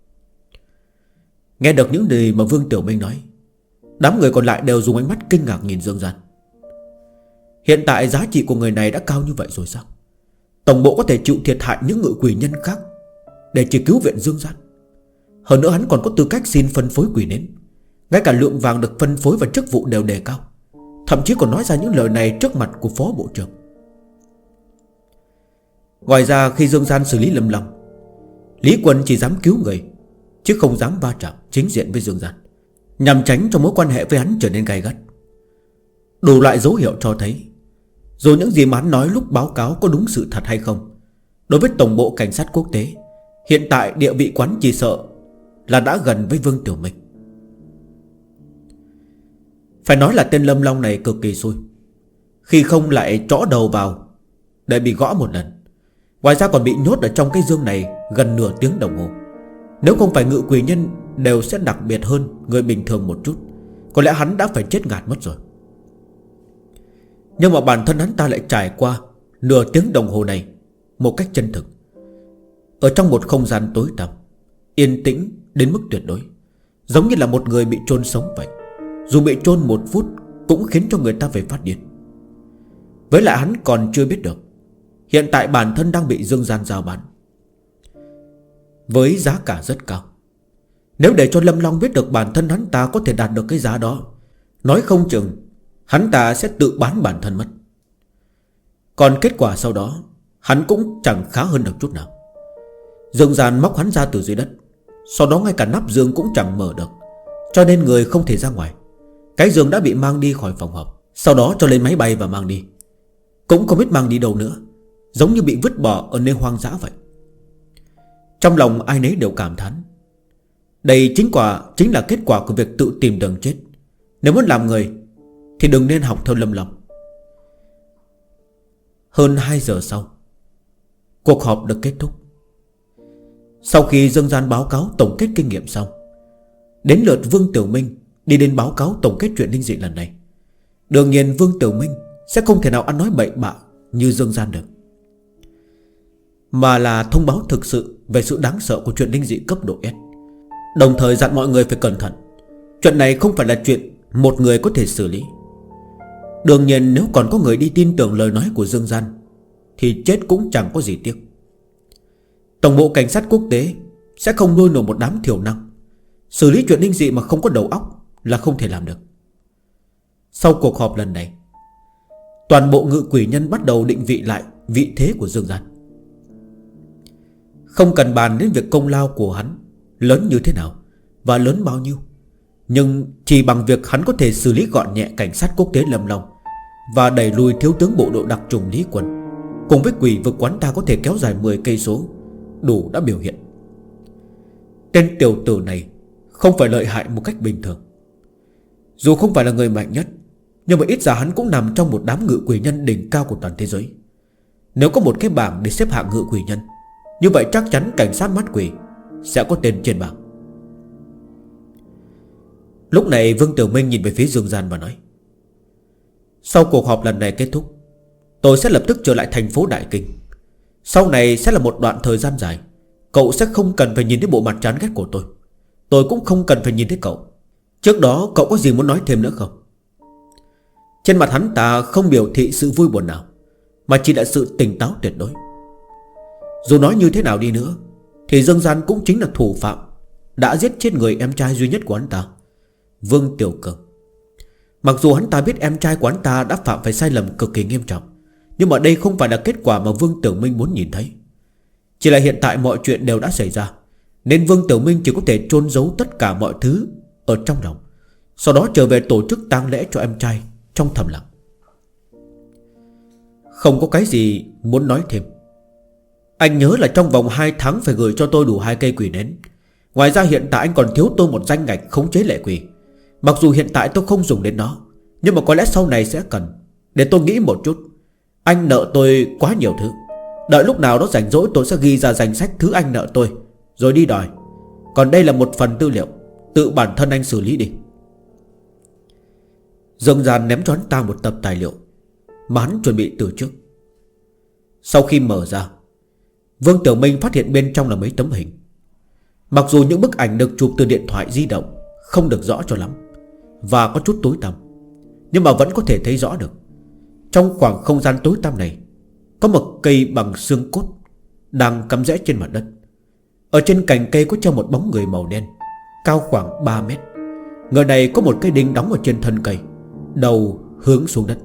Nghe được những điều mà Vương Tiểu Minh nói, đám người còn lại đều dùng ánh mắt kinh ngạc nhìn Dương Gian. Hiện tại giá trị của người này đã cao như vậy rồi sao? Tổng bộ có thể chịu thiệt hại những ngự quỷ nhân khác để chỉ cứu viện Dương Gian. Hơn nữa hắn còn có tư cách xin phân phối quỷ nến. Ngay cả lượng vàng được phân phối và chức vụ đều đề cao, thậm chí còn nói ra những lời này trước mặt của phó bộ trưởng. Ngoài ra khi Dương Gian xử lý Lâm Long, Lý Quân chỉ dám cứu người, chứ không dám va chạm chính diện với Dương Gian, nhằm tránh cho mối quan hệ với hắn trở nên gay gắt. Đủ loại dấu hiệu cho thấy, dù những gì mà hắn nói lúc báo cáo có đúng sự thật hay không, đối với tổng bộ cảnh sát quốc tế, hiện tại địa vị quán chỉ sợ là đã gần với Vương Tiểu Minh. Phải nói là tên Lâm Long này cực kỳ xui, khi không lại trõ đầu vào để bị gõ một lần. Ngoài ra còn bị nhốt ở trong cái giường này gần nửa tiếng đồng hồ. Nếu không phải ngự quỷ nhân đều sẽ đặc biệt hơn người bình thường một chút, có lẽ hắn đã phải chết ngạt mất rồi. Nhưng mà bản thân hắn ta lại trải qua nửa tiếng đồng hồ này một cách chân thực, ở trong một không gian tối tăm, yên tĩnh đến mức tuyệt đối, giống như là một người bị chôn sống vậy. Dù bị chôn một phút cũng khiến cho người ta phải phát điên. Với lại hắn còn chưa biết được hiện tại bản thân đang bị Dương Gian giao bán với giá cả rất cao. Nếu để cho Lâm Long biết được bản thân hắn ta có thể đạt được cái giá đó, nói không chừng hắn ta sẽ tự bán bản thân mất. Còn kết quả sau đó hắn cũng chẳng khá hơn được chút nào. Dương Gian móc hắn ra từ dưới đất, sau đó ngay cả nắp giường cũng chẳng mở được, cho nên người không thể ra ngoài. Cái giường đã bị mang đi khỏi phòng họp, sau đó cho lên máy bay và mang đi, cũng không biết mang đi đâu nữa, giống như bị vứt bỏ ở nơi hoang dã vậy. Trong lòng ai nấy đều cảm thán, đây chính là kết quả của việc tự tìm đường chết. Nếu muốn làm người thì đừng nên học theo Lâm Long. Hơn 2 giờ sau, cuộc họp được kết thúc. Sau khi Dương Gian báo cáo tổng kết kinh nghiệm xong, đến lượt Vương Tiểu Minh đi đến báo cáo tổng kết chuyện linh dị lần này. Đương nhiên Vương Tiểu Minh sẽ không thể nào ăn nói bậy bạ như Dương Gian được, mà là thông báo thực sự về sự đáng sợ của chuyện linh dị cấp độ S, đồng thời dặn mọi người phải cẩn thận. Chuyện này không phải là chuyện một người có thể xử lý. Đương nhiên nếu còn có người đi tin tưởng lời nói của Dương Gian thì chết cũng chẳng có gì tiếc. Tổng bộ cảnh sát quốc tế sẽ không nuôi nổi một đám thiểu năng. Xử lý chuyện linh dị mà không có đầu óc là không thể làm được. Sau cuộc họp lần này, toàn bộ ngự quỷ nhân bắt đầu định vị lại vị thế của Dương Gian. Không cần bàn đến việc công lao của hắn lớn như thế nào và lớn bao nhiêu, nhưng chỉ bằng việc hắn có thể xử lý gọn nhẹ cảnh sát quốc tế Lâm Long và đẩy lùi thiếu tướng bộ đội đặc trùng Lý Quân, cùng với quỷ vực quán ta có thể kéo dài 10 cây số, đủ đã biểu hiện tên tiểu tử này không phải lợi hại một cách bình thường. Dù không phải là người mạnh nhất, nhưng mà ít ra hắn cũng nằm trong một đám ngự quỷ nhân đỉnh cao của toàn thế giới. Nếu có một cái bảng để xếp hạng ngự quỷ nhân, như vậy chắc chắn cảnh sát mắt quỷ sẽ có tên trên bảng. Lúc này Vương Tiểu Minh nhìn về phía Dương Gian và nói, sau cuộc họp lần này kết thúc, tôi sẽ lập tức trở lại thành phố Đại Kinh. Sau này sẽ là một đoạn thời gian dài, cậu sẽ không cần phải nhìn thấy bộ mặt chán ghét của tôi. Tôi cũng không cần phải nhìn thấy cậu. Trước đó cậu có gì muốn nói thêm nữa không? Trên mặt hắn ta không biểu thị sự vui buồn nào, mà chỉ là sự tỉnh táo tuyệt đối. Dù nói như thế nào đi nữa thì Dương Gian cũng chính là thủ phạm đã giết chết người em trai duy nhất của hắn ta, Vương Tiểu Cường. Mặc dù hắn ta biết em trai của hắn ta đã phạm phải sai lầm cực kỳ nghiêm trọng, nhưng mà đây không phải là kết quả mà Vương Tiểu Minh muốn nhìn thấy. Chỉ là hiện tại mọi chuyện đều đã xảy ra, nên Vương Tiểu Minh chỉ có thể chôn giấu tất cả mọi thứ ở trong lòng, sau đó trở về tổ chức tang lễ cho em trai trong thầm lặng. Không có cái gì muốn nói thêm. Anh nhớ là trong vòng 2 tháng phải gửi cho tôi đủ 2 cây quỷ nến. Ngoài ra hiện tại anh còn thiếu tôi một danh ngạch khống chế lệ quỷ. Mặc dù hiện tại tôi không dùng đến nó, nhưng mà có lẽ sau này sẽ cần. Để tôi nghĩ một chút. Anh nợ tôi quá nhiều thứ. Đợi lúc nào đó rảnh rỗi tôi sẽ ghi ra danh sách thứ anh nợ tôi, rồi đi đòi. Còn đây là một phần tư liệu, tự bản thân anh xử lý đi. Dương Gian ném cho hắn ta một tập tài liệu mà hắn chuẩn bị từ trước. Sau khi mở ra, Vương Tiểu Minh phát hiện bên trong là mấy tấm hình. Mặc dù những bức ảnh được chụp từ điện thoại di động không được rõ cho lắm và có chút tối tăm, nhưng mà vẫn có thể thấy rõ được. Trong khoảng không gian tối tăm này có một cây bằng xương cốt đang cắm rễ trên mặt đất. Ở trên cành cây có treo một bóng người màu đen, cao khoảng 3 mét. Người này có một cây đinh đóng ở trên thân cây, đầu hướng xuống đất.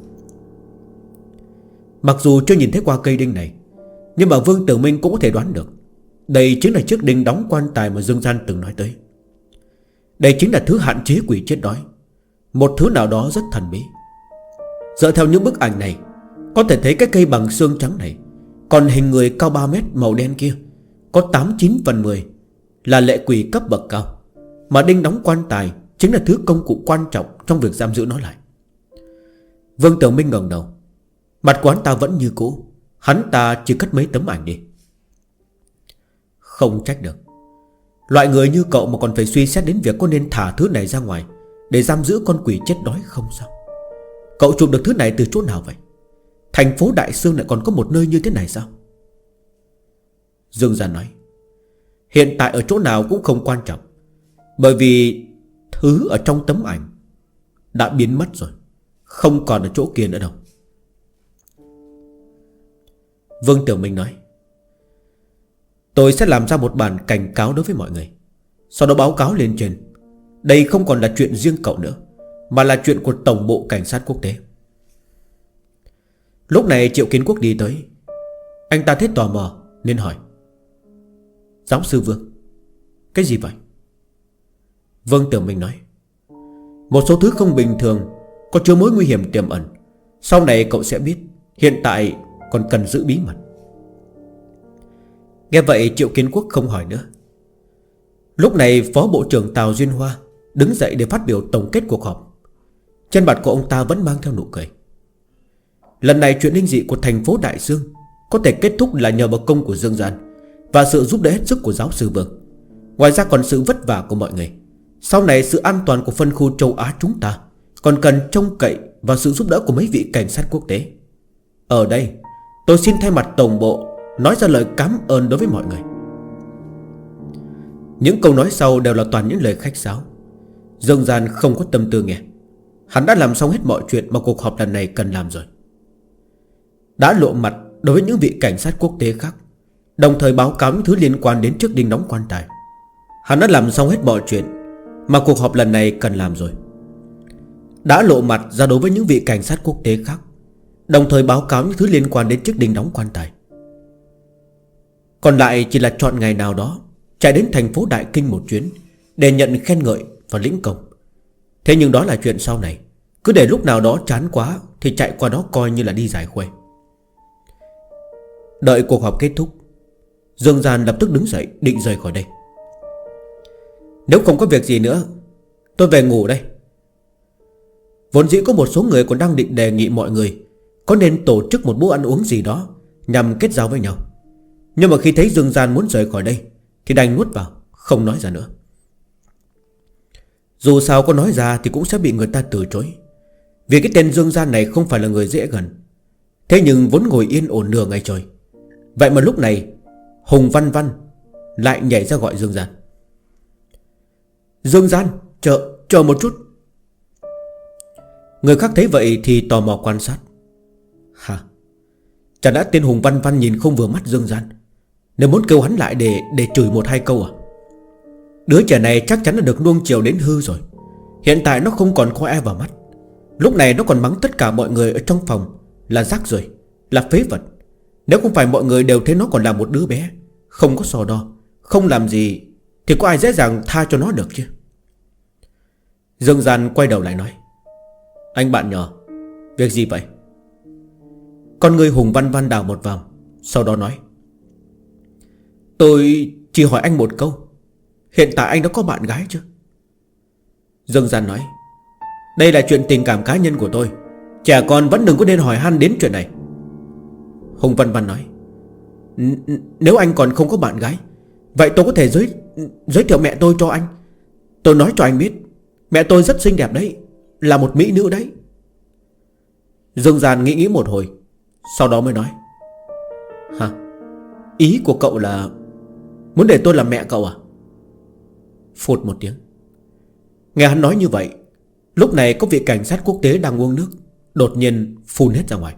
Mặc dù chưa nhìn thấy qua cây đinh này, nhưng mà Vương Tử Minh cũng có thể đoán được đây chính là chiếc đinh đóng quan tài mà Dương Gian từng nói tới. Đây chính là thứ hạn chế quỷ chết đói, một thứ nào đó rất thần bí. Dựa theo những bức ảnh này, có thể thấy cái cây bằng xương trắng này, còn hình người cao 3 mét màu đen kia, có 89 phần 10 là lệ quỷ cấp bậc cao. Mà đinh đóng quan tài chính là thứ công cụ quan trọng trong việc giam giữ nó lại. Vương Tử Minh ngẩng đầu, mặt của hắn ta vẫn như cũ. Hắn ta chỉ cất mấy tấm ảnh đi. Không trách được, loại người như cậu mà còn phải suy xét đến việc có nên thả thứ này ra ngoài để giam giữ con quỷ chết đói không sao. Cậu chụp được thứ này từ chỗ nào vậy? Thành phố Đại Sương lại còn có một nơi như thế này sao? Dương Gian nói, hiện tại ở chỗ nào cũng không quan trọng, bởi vì thứ ở trong tấm ảnh đã biến mất rồi, không còn ở chỗ kia nữa đâu. Vương Tiểu Minh nói, tôi sẽ làm ra một bản cảnh cáo đối với mọi người, sau đó báo cáo lên trên. Đây không còn là chuyện riêng cậu nữa, mà là chuyện của Tổng bộ Cảnh sát Quốc tế. Lúc này Triệu Kiến Quốc đi tới. Anh ta thấy tò mò nên hỏi, giáo sư Vương, cái gì vậy? Vương Tiểu Minh nói, một số thứ không bình thường, có chứa mối nguy hiểm tiềm ẩn. Sau này cậu sẽ biết, hiện tại còn cần giữ bí mật. Nghe vậy Triệu Kiến Quốc không hỏi nữa. Lúc này Phó Bộ trưởng Tào Duyên Hoa đứng dậy để phát biểu tổng kết cuộc họp. Trên mặt của ông ta vẫn mang theo nụ cười. Lần này chuyện linh dị của thành phố Đại Dương có thể kết thúc là nhờ vào công của Dương Gian và sự giúp đỡ hết sức của giáo sư Vương. Ngoài ra còn sự vất vả của mọi người. Sau này sự an toàn của phân khu châu Á chúng ta còn cần trông cậy vào sự giúp đỡ của mấy vị cảnh sát quốc tế. Ở đây tôi xin thay mặt Tổng bộ nói ra lời cảm ơn đối với mọi người. Những câu nói sau đều là toàn những lời khách sáo. Dương Gian không có tâm tư nghe. Hắn đã làm xong hết mọi chuyện mà cuộc họp lần này cần làm rồi. Đã lộ mặt đối với những vị cảnh sát quốc tế khác, đồng thời báo cáo những thứ liên quan đến chiếc đinh đóng quan tài. Hắn đã làm xong hết mọi chuyện mà cuộc họp lần này cần làm rồi. Đã lộ mặt ra đối với những vị cảnh sát quốc tế khác, đồng thời báo cáo những thứ liên quan đến chiếc đinh đóng quan tài. Còn lại chỉ là chọn ngày nào đó chạy đến thành phố Đại Kinh một chuyến để nhận khen ngợi và lĩnh công. Thế nhưng đó là chuyện sau này. Cứ để lúc nào đó chán quá thì chạy qua đó coi như là đi giải khuây. Đợi cuộc họp kết thúc, Dương Gian lập tức đứng dậy định rời khỏi đây. Nếu không có việc gì nữa, tôi về ngủ đây. Vốn dĩ có một số người còn đang định đề nghị mọi người có nên tổ chức một bữa ăn uống gì đó nhằm kết giao với nhau. Nhưng mà khi thấy Dương Gian muốn rời khỏi đây thì đành nuốt vào, không nói ra nữa. Dù sao có nói ra thì cũng sẽ bị người ta từ chối, vì cái tên Dương Gian này không phải là người dễ gần. Thế nhưng vốn ngồi yên ổn nửa ngày trời, vậy mà lúc này Hùng Văn Văn lại nhảy ra gọi Dương Gian. Dương Gian, chờ một chút. Người khác thấy vậy thì tò mò quan sát. Hả? Chả đã tên Hùng Văn Văn nhìn không vừa mắt Dương Gian nên muốn kêu hắn lại để chửi một hai câu à? Đứa trẻ này chắc chắn là được nuông chiều đến hư rồi. Hiện tại nó không còn có ai vào mắt. Lúc này nó còn mắng tất cả mọi người ở trong phòng là rác rưởi, là phế vật. Nếu không phải mọi người đều thấy nó còn là một đứa bé, không có so đo, không làm gì, thì có ai dễ dàng tha cho nó được chứ? Dương Gian quay đầu lại nói, anh bạn nhỏ, việc gì vậy? Con người Hùng Văn Văn đảo một vòng, sau đó nói, Tôi chỉ hỏi anh một câu, hiện tại anh đã có bạn gái chưa? Dương Gian nói, đây là chuyện tình cảm cá nhân của tôi, trẻ con vẫn đừng có nên hỏi han đến chuyện này. Hùng Văn Văn nói, nếu anh còn không có bạn gái, vậy tôi có thể giới thiệu mẹ tôi cho anh. Tôi nói cho anh biết, mẹ tôi rất xinh đẹp đấy, là một mỹ nữ đấy. Dương Gian nghĩ một hồi, sau đó mới nói, hả? Ý của cậu là muốn để tôi làm mẹ cậu à? Phụt một tiếng. Nghe hắn nói như vậy, lúc này có vị cảnh sát quốc tế đang uống nước đột nhiên phun hết ra ngoài.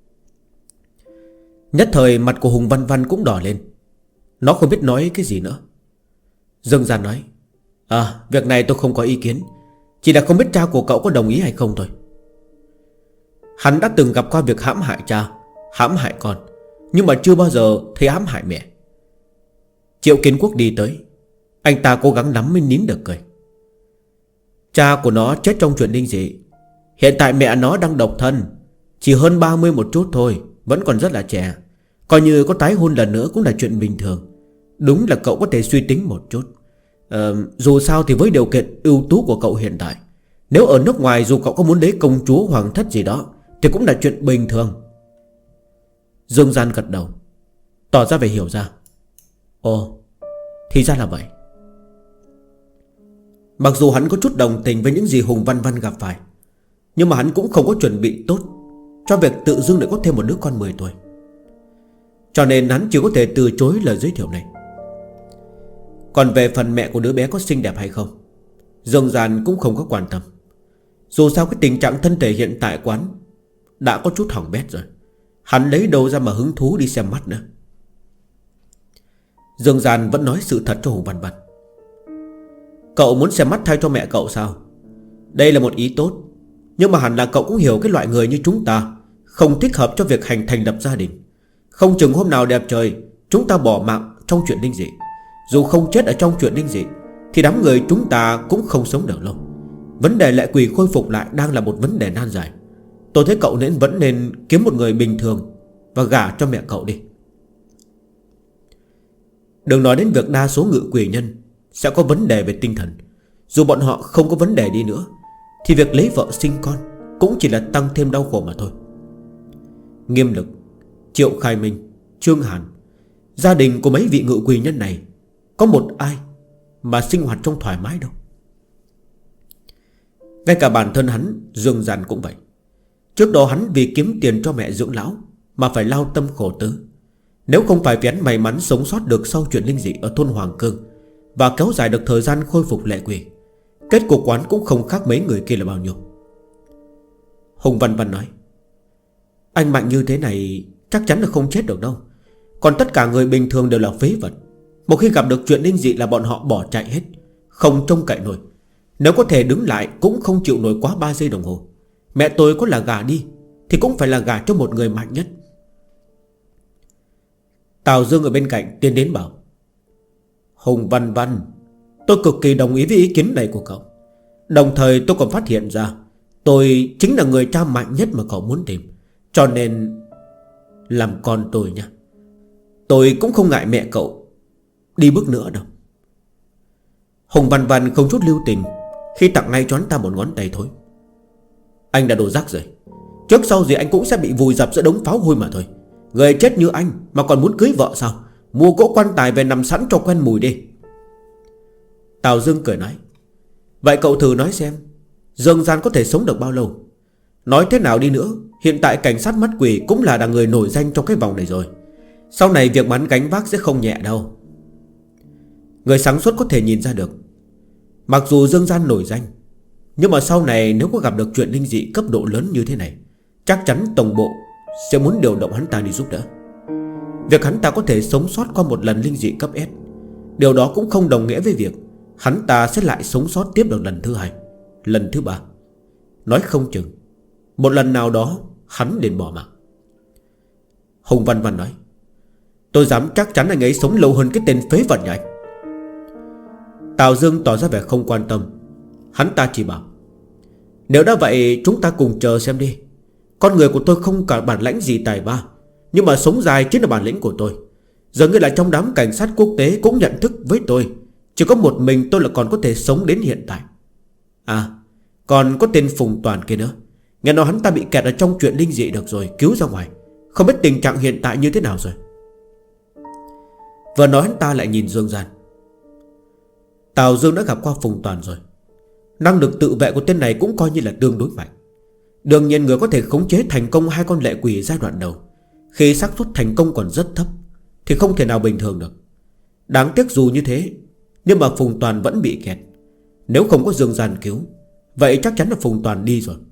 Nhất thời mặt của Hùng Văn Văn cũng đỏ lên. Nó không biết nói cái gì nữa. Dương Gian nói, việc này tôi không có ý kiến, chỉ là không biết cha của cậu có đồng ý hay không thôi. Hắn đã từng gặp qua việc hãm hại cha, hãm hại con, nhưng mà chưa bao giờ thấy hãm hại mẹ. Triệu Kiến Quốc đi tới, anh ta cố gắng lắm mới nín được cười. Cha của nó chết trong chuyện linh dị. Hiện tại mẹ nó đang độc thân, chỉ hơn 30 một chút thôi, vẫn còn rất là trẻ. Coi như có tái hôn lần nữa cũng là chuyện bình thường. Đúng là cậu có thể suy tính một chút. Dù sao thì với điều kiện ưu tú của cậu hiện tại, nếu ở nước ngoài dù cậu có muốn lấy công chúa hoàng thất gì đó thì cũng là chuyện bình thường. Dương Gian gật đầu, tỏ ra vẻ hiểu ra. Ồ, thì ra là vậy. Mặc dù hắn có chút đồng tình với những gì Hùng Văn Văn gặp phải, nhưng mà hắn cũng không có chuẩn bị tốt cho việc tự dưng lại có thêm một đứa con 10 tuổi. Cho nên hắn chỉ có thể từ chối lời giới thiệu này. Còn về phần mẹ của đứa bé có xinh đẹp hay không, Dương Gian cũng không có quan tâm. Dù sao cái tình trạng thân thể hiện tại quán đã có chút hỏng bét rồi, hắn lấy đâu ra mà hứng thú đi xem mắt nữa. Dương Gian vẫn nói sự thật cho Hùng Văn Văn. Cậu muốn xem mắt thay cho mẹ cậu sao? Đây là một ý tốt, nhưng mà hẳn là cậu cũng hiểu cái loại người như chúng ta không thích hợp cho việc thành lập gia đình. Không chừng hôm nào đẹp trời chúng ta bỏ mạng trong chuyện linh dị. Dù không chết ở trong chuyện linh dị thì đám người chúng ta cũng không sống được lâu. Vấn đề lệ quỷ khôi phục lại đang là một vấn đề nan giải. Tôi thấy cậu vẫn nên kiếm một người bình thường và gả cho mẹ cậu đi. Đừng nói đến việc đa số ngự quỷ nhân sẽ có vấn đề về tinh thần. Dù bọn họ không có vấn đề đi nữa thì việc lấy vợ sinh con cũng chỉ là tăng thêm đau khổ mà thôi. Nghiêm Lực, Triệu Khai Minh, Trương Hàn, gia đình của mấy vị ngự quỷ nhân này có một ai mà sinh hoạt trong thoải mái đâu. Ngay cả bản thân hắn Dương Gian cũng vậy. Trước đó hắn vì kiếm tiền cho mẹ dưỡng lão mà phải lao tâm khổ tứ. Nếu không phải vì hắn may mắn sống sót được sau chuyện linh dị ở thôn Hoàng Cương và kéo dài được thời gian khôi phục lệ quỷ, kết cục quán cũng không khác mấy người kia là bao nhiêu. Hùng Văn Văn nói, anh mạnh như thế này chắc chắn là không chết được đâu. Còn tất cả người bình thường đều là phế vật. Một khi gặp được chuyện linh dị là bọn họ bỏ chạy hết, không trông cậy nổi. Nếu có thể đứng lại cũng không chịu nổi quá 3 giây đồng hồ. Mẹ tôi có là gả đi thì cũng phải là gả cho một người mạnh nhất. Tào Dương ở bên cạnh tiến đến bảo, Hùng Văn Văn, tôi cực kỳ đồng ý với ý kiến này của cậu. Đồng thời tôi còn phát hiện ra tôi chính là người cha mạnh nhất mà cậu muốn tìm. Cho nên làm con tôi nha. Tôi cũng không ngại mẹ cậu đi bước nữa đâu. Hùng Văn Văn không chút lưu tình khi tặng ngay cho hắn ta một ngón tay thôi. Anh đã đồ rác rồi. Trước sau gì anh cũng sẽ bị vùi dập giữa đống pháo hôi mà thôi. Người chết như anh mà còn muốn cưới vợ sao? Mua cỗ quan tài về nằm sẵn cho quen mùi đi. Tào Dương cười nói, vậy cậu thử nói xem Dương Gian có thể sống được bao lâu? Nói thế nào đi nữa, hiện tại cảnh sát mắt quỷ cũng là người nổi danh trong cái vòng này rồi. Sau này việc bắn gánh vác sẽ không nhẹ đâu. Người sáng suốt có thể nhìn ra được, mặc dù Dương Gian nổi danh, nhưng mà sau này nếu có gặp được chuyện linh dị cấp độ lớn như thế này, chắc chắn tổng bộ sẽ muốn điều động hắn ta đi giúp đỡ. Việc hắn ta có thể sống sót qua một lần linh dị cấp S, điều đó cũng không đồng nghĩa với việc hắn ta sẽ lại sống sót tiếp được lần thứ 2, lần thứ 3. Nói không chừng một lần nào đó hắn đến bỏ mạng. Hùng Văn Văn nói, tôi dám chắc chắn anh ấy sống lâu hơn cái tên phế vật nhà anh. Tào Dương tỏ ra vẻ không quan tâm. Hắn ta chỉ bảo, nếu đã vậy chúng ta cùng chờ xem đi. Con người của tôi không cả bản lãnh gì tài ba, nhưng mà sống dài chính là bản lĩnh của tôi. Giờ như là trong đám cảnh sát quốc tế cũng nhận thức với tôi, chỉ có một mình tôi là còn có thể sống đến hiện tại. À, còn có tên Phùng Toàn kia nữa. Nghe nói hắn ta bị kẹt ở trong chuyện linh dị được rồi, cứu ra ngoài. Không biết tình trạng hiện tại như thế nào rồi. Vừa nói hắn ta lại nhìn Dương Gian. Tào Dương đã gặp qua Phùng Toàn rồi. Năng lực tự vệ của tên này cũng coi như là tương đối mạnh. Đương nhiên người có thể khống chế thành công 2 con lệ quỷ giai đoạn đầu, khi xác suất thành công còn rất thấp, thì không thể nào bình thường được. Đáng tiếc dù như thế, nhưng mà Phùng Toàn vẫn bị kẹt. Nếu không có Dương Gian cứu, vậy chắc chắn là Phùng Toàn đi rồi.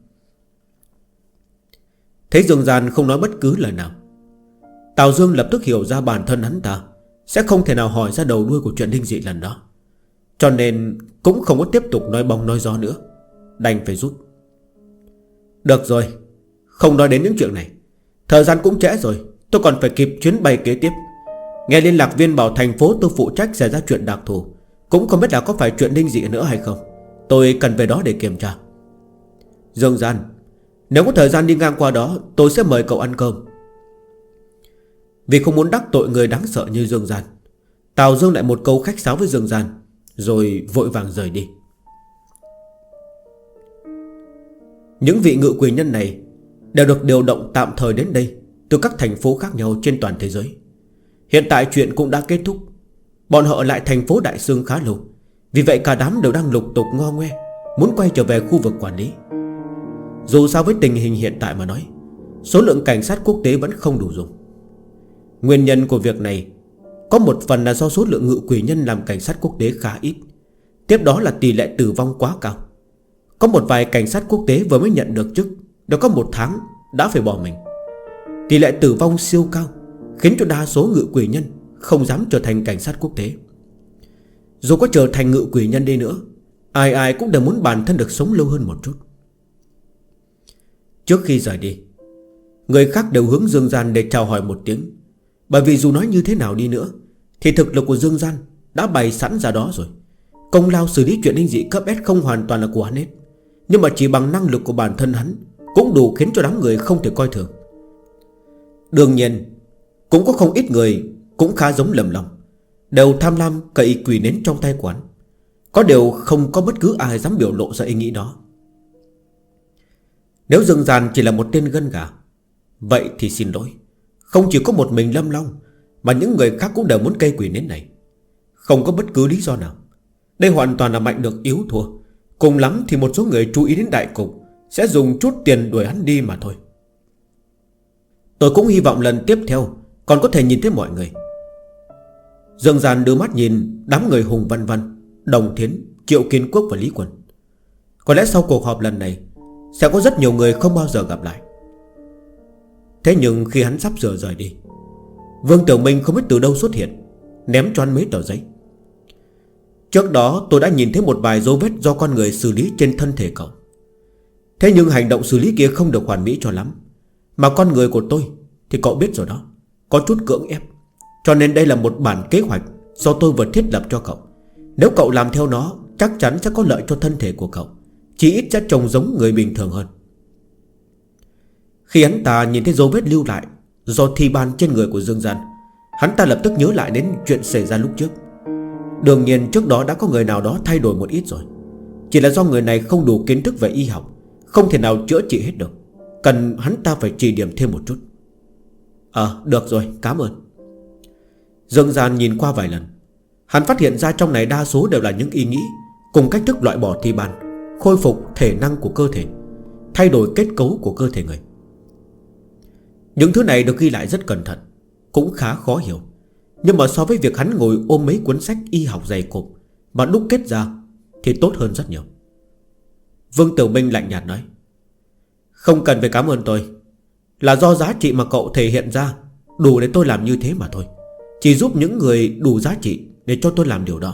Thấy Dương Gian không nói bất cứ lời nào, Tào Dương lập tức hiểu ra bản thân hắn ta sẽ không thể nào hỏi ra đầu đuôi của chuyện linh dị lần đó, cho nên cũng không có tiếp tục nói bóng nói gió nữa, đành phải rút. Được rồi, không nói đến những chuyện này. Thời gian cũng trễ rồi, tôi còn phải kịp chuyến bay kế tiếp. Nghe liên lạc viên bảo thành phố tôi phụ trách xảy ra chuyện đặc thù, cũng không biết là có phải chuyện linh dị nữa hay không. Tôi cần về đó để kiểm tra. Dương Gian, nếu có thời gian đi ngang qua đó, tôi sẽ mời cậu ăn cơm. Vì không muốn đắc tội người đáng sợ như Dương Gian, Tào Dương lại một câu khách sáo với Dương Gian, rồi vội vàng rời đi. Những vị ngự quỷ nhân này đều được điều động tạm thời đến đây từ các thành phố khác nhau trên toàn thế giới. Hiện tại chuyện cũng đã kết thúc. Bọn họ ở lại thành phố Đại Sương khá lâu, vì vậy cả đám đều đang lục tục ngo ngoe muốn quay trở về khu vực quản lý. Dù sao với tình hình hiện tại mà nói, số lượng cảnh sát quốc tế vẫn không đủ dùng. Nguyên nhân của việc này có một phần là do số lượng ngự quỷ nhân làm cảnh sát quốc tế khá ít, tiếp đó là tỷ lệ tử vong quá cao. Có một vài cảnh sát quốc tế vừa mới nhận được chức đã có 1 tháng đã phải bỏ mình. Tỷ lệ tử vong siêu cao khiến cho đa số ngự quỷ nhân không dám trở thành cảnh sát quốc tế. Dù có trở thành ngự quỷ nhân đi nữa, ai ai cũng đều muốn bản thân được sống lâu hơn một chút. Trước khi rời đi, người khác đều hướng Dương Gian để chào hỏi một tiếng. Bởi vì dù nói như thế nào đi nữa thì thực lực của Dương Gian đã bày sẵn ra đó rồi. Công lao xử lý chuyện linh dị cấp S không hoàn toàn là của hắn hết, nhưng mà chỉ bằng năng lực của bản thân hắn cũng đủ khiến cho đám người không thể coi thường. Đương nhiên cũng có không ít người cũng khá giống Lâm Long, đều tham lam cậy quỷ nến trong tay quán. Có điều không có bất cứ ai dám biểu lộ ra ý nghĩ đó. Nếu Dương Gian chỉ là một tên gân gà, vậy thì xin lỗi, không chỉ có một mình Lâm Long, mà những người khác cũng đều muốn cây quỷ nến này. Không có bất cứ lý do nào. Đây hoàn toàn là mạnh được yếu thua. Cùng lắm thì một số người chú ý đến đại cục sẽ dùng chút tiền đuổi hắn đi mà thôi. Tôi cũng hy vọng lần tiếp theo còn có thể nhìn thấy mọi người. Dương Gian đưa mắt nhìn đám người Hùng Văn Văn, Đồng Thiến, Triệu Kiến Quốc và Lý Quân. Có lẽ sau cuộc họp lần này sẽ có rất nhiều người không bao giờ gặp lại. Thế nhưng khi hắn sắp sửa rời đi, Vương Tiểu Minh không biết từ đâu xuất hiện, ném cho hắn mấy tờ giấy. Trước đó tôi đã nhìn thấy một vài dấu vết do con người xử lý trên thân thể cậu. Thế nhưng hành động xử lý kia không được hoàn mỹ cho lắm. Mà con người của tôi thì cậu biết rồi đó, có chút cưỡng ép. Cho nên đây là một bản kế hoạch do tôi vừa thiết lập cho cậu. Nếu cậu làm theo nó, chắc chắn sẽ có lợi cho thân thể của cậu, chỉ ít sẽ trông giống người bình thường hơn. Khi hắn ta nhìn thấy dấu vết lưu lại do thi ban trên người của Dương Gian, hắn ta lập tức nhớ lại đến chuyện xảy ra lúc trước. Đương nhiên trước đó đã có người nào đó thay đổi một ít rồi, chỉ là do người này không đủ kiến thức về y học, không thể nào chữa trị hết được, cần hắn ta phải chỉ điểm thêm một chút. Được rồi, cảm ơn. Dương Gian nhìn qua vài lần, hắn phát hiện ra trong này đa số đều là những ý nghĩ cùng cách thức loại bỏ thi ban, khôi phục thể năng của cơ thể, thay đổi kết cấu của cơ thể người. Những thứ này được ghi lại rất cẩn thận, cũng khá khó hiểu. Nhưng mà so với việc hắn ngồi ôm mấy cuốn sách y học dày cộp mà đúc kết ra thì tốt hơn rất nhiều. Vương Tiểu Minh lạnh nhạt nói: Không cần phải cảm ơn tôi, là do giá trị mà cậu thể hiện ra đủ để tôi làm như thế mà thôi. Chỉ giúp những người đủ giá trị để cho tôi làm điều đó.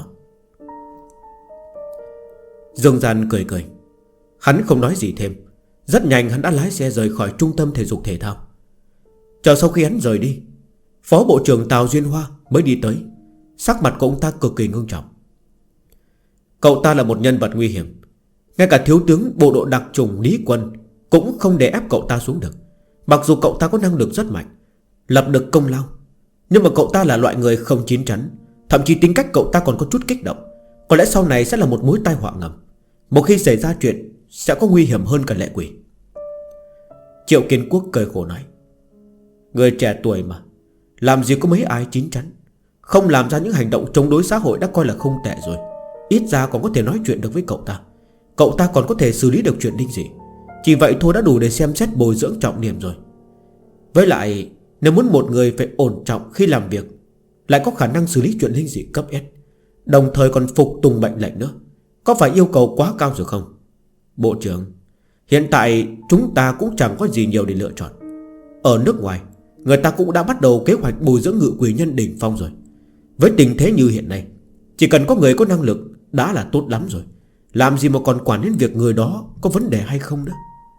Dương Gian cười cười, hắn không nói gì thêm. Rất nhanh hắn đã lái xe rời khỏi trung tâm thể dục thể thao. Chờ sau khi hắn rời đi, Phó Bộ trưởng Tào Duyên Hoa mới đi tới. Sắc mặt của ông ta cực kỳ ngưng trọng. Cậu ta là một nhân vật nguy hiểm, ngay cả thiếu tướng bộ đội đặc chủng Lý Quân cũng không để ép cậu ta xuống được. Mặc dù cậu ta có năng lực rất mạnh, lập được công lao, Nhưng mà cậu ta là loại người không chín chắn, thậm chí tính cách cậu ta còn có chút kích động. Có lẽ sau này sẽ là một mối tai họa ngầm. Một khi xảy ra chuyện sẽ có nguy hiểm hơn cả lệ quỷ. Triệu Kiến Quốc cười khổ nói: người trẻ tuổi mà, làm gì có mấy ai chín chắn. Không làm ra những hành động chống đối xã hội đã coi là không tệ rồi. Ít ra còn có thể nói chuyện được với cậu ta. Cậu ta còn có thể xử lý được chuyện linh dị. Chỉ vậy thôi đã đủ để xem xét bồi dưỡng trọng điểm rồi. Với lại, nếu muốn một người phải ổn trọng khi làm việc, lại có khả năng xử lý chuyện linh dị cấp S, đồng thời còn phục tùng mệnh lệnh nữa, có phải yêu cầu quá cao rồi không? Bộ trưởng, hiện tại chúng ta cũng chẳng có gì nhiều để lựa chọn. Ở nước ngoài, người ta cũng đã bắt đầu kế hoạch bồi dưỡng ngự quỷ nhân đỉnh phong rồi. Với tình thế như hiện nay, chỉ cần có người có năng lực đã là tốt lắm rồi. Làm gì mà còn quản đến việc người đó có vấn đề hay không nữa.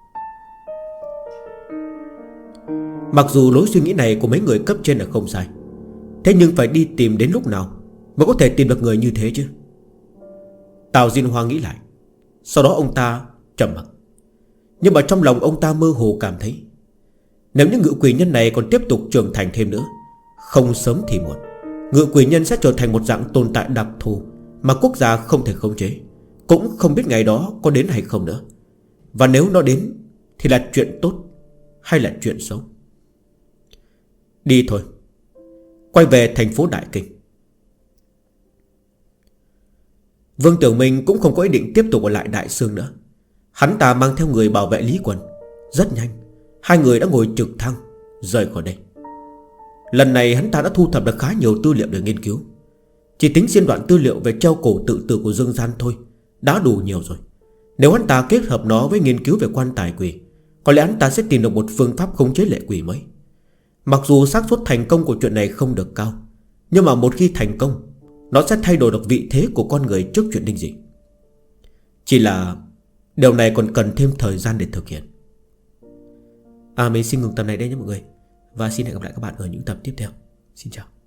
Mặc dù lối suy nghĩ này của mấy người cấp trên là không sai, thế nhưng phải đi tìm đến lúc nào mới có thể tìm được người như thế chứ? Tào Diên Hoa nghĩ lại. Sau đó ông ta trầm mặc. Nhưng mà trong lòng ông ta mơ hồ cảm thấy, nếu những ngự quỷ nhân này còn tiếp tục trưởng thành thêm nữa, không sớm thì muộn, ngự quỷ nhân sẽ trở thành một dạng tồn tại đặc thù mà quốc gia không thể khống chế. Cũng không biết ngày đó có đến hay không nữa. Và nếu nó đến thì là chuyện tốt hay là chuyện xấu? Đi thôi. Quay về thành phố Đại Kinh. Vương Tiểu Minh cũng không có ý định tiếp tục ở lại Đại Sương nữa. Hắn ta mang theo người bảo vệ Lý Quần. Rất nhanh, hai người đã ngồi trực thăng rời khỏi đây. Lần này hắn ta đã thu thập được khá nhiều tư liệu để nghiên cứu. Chỉ tính xuyên đoạn tư liệu về treo cổ tự tử của Dương Gian thôi đã đủ nhiều rồi. Nếu hắn ta kết hợp nó với nghiên cứu về quan tài quỷ, có lẽ hắn ta sẽ tìm được một phương pháp khống chế lệ quỷ mới. Mặc dù xác suất thành công của chuyện này không được cao, nhưng mà một khi thành công, nó sẽ thay đổi được vị thế của con người trước chuyện linh dị. Chỉ là điều này còn cần thêm thời gian để thực hiện. Mình xin ngừng tập này đây nhé mọi người. Và xin hẹn gặp lại các bạn ở những tập tiếp theo. Xin chào.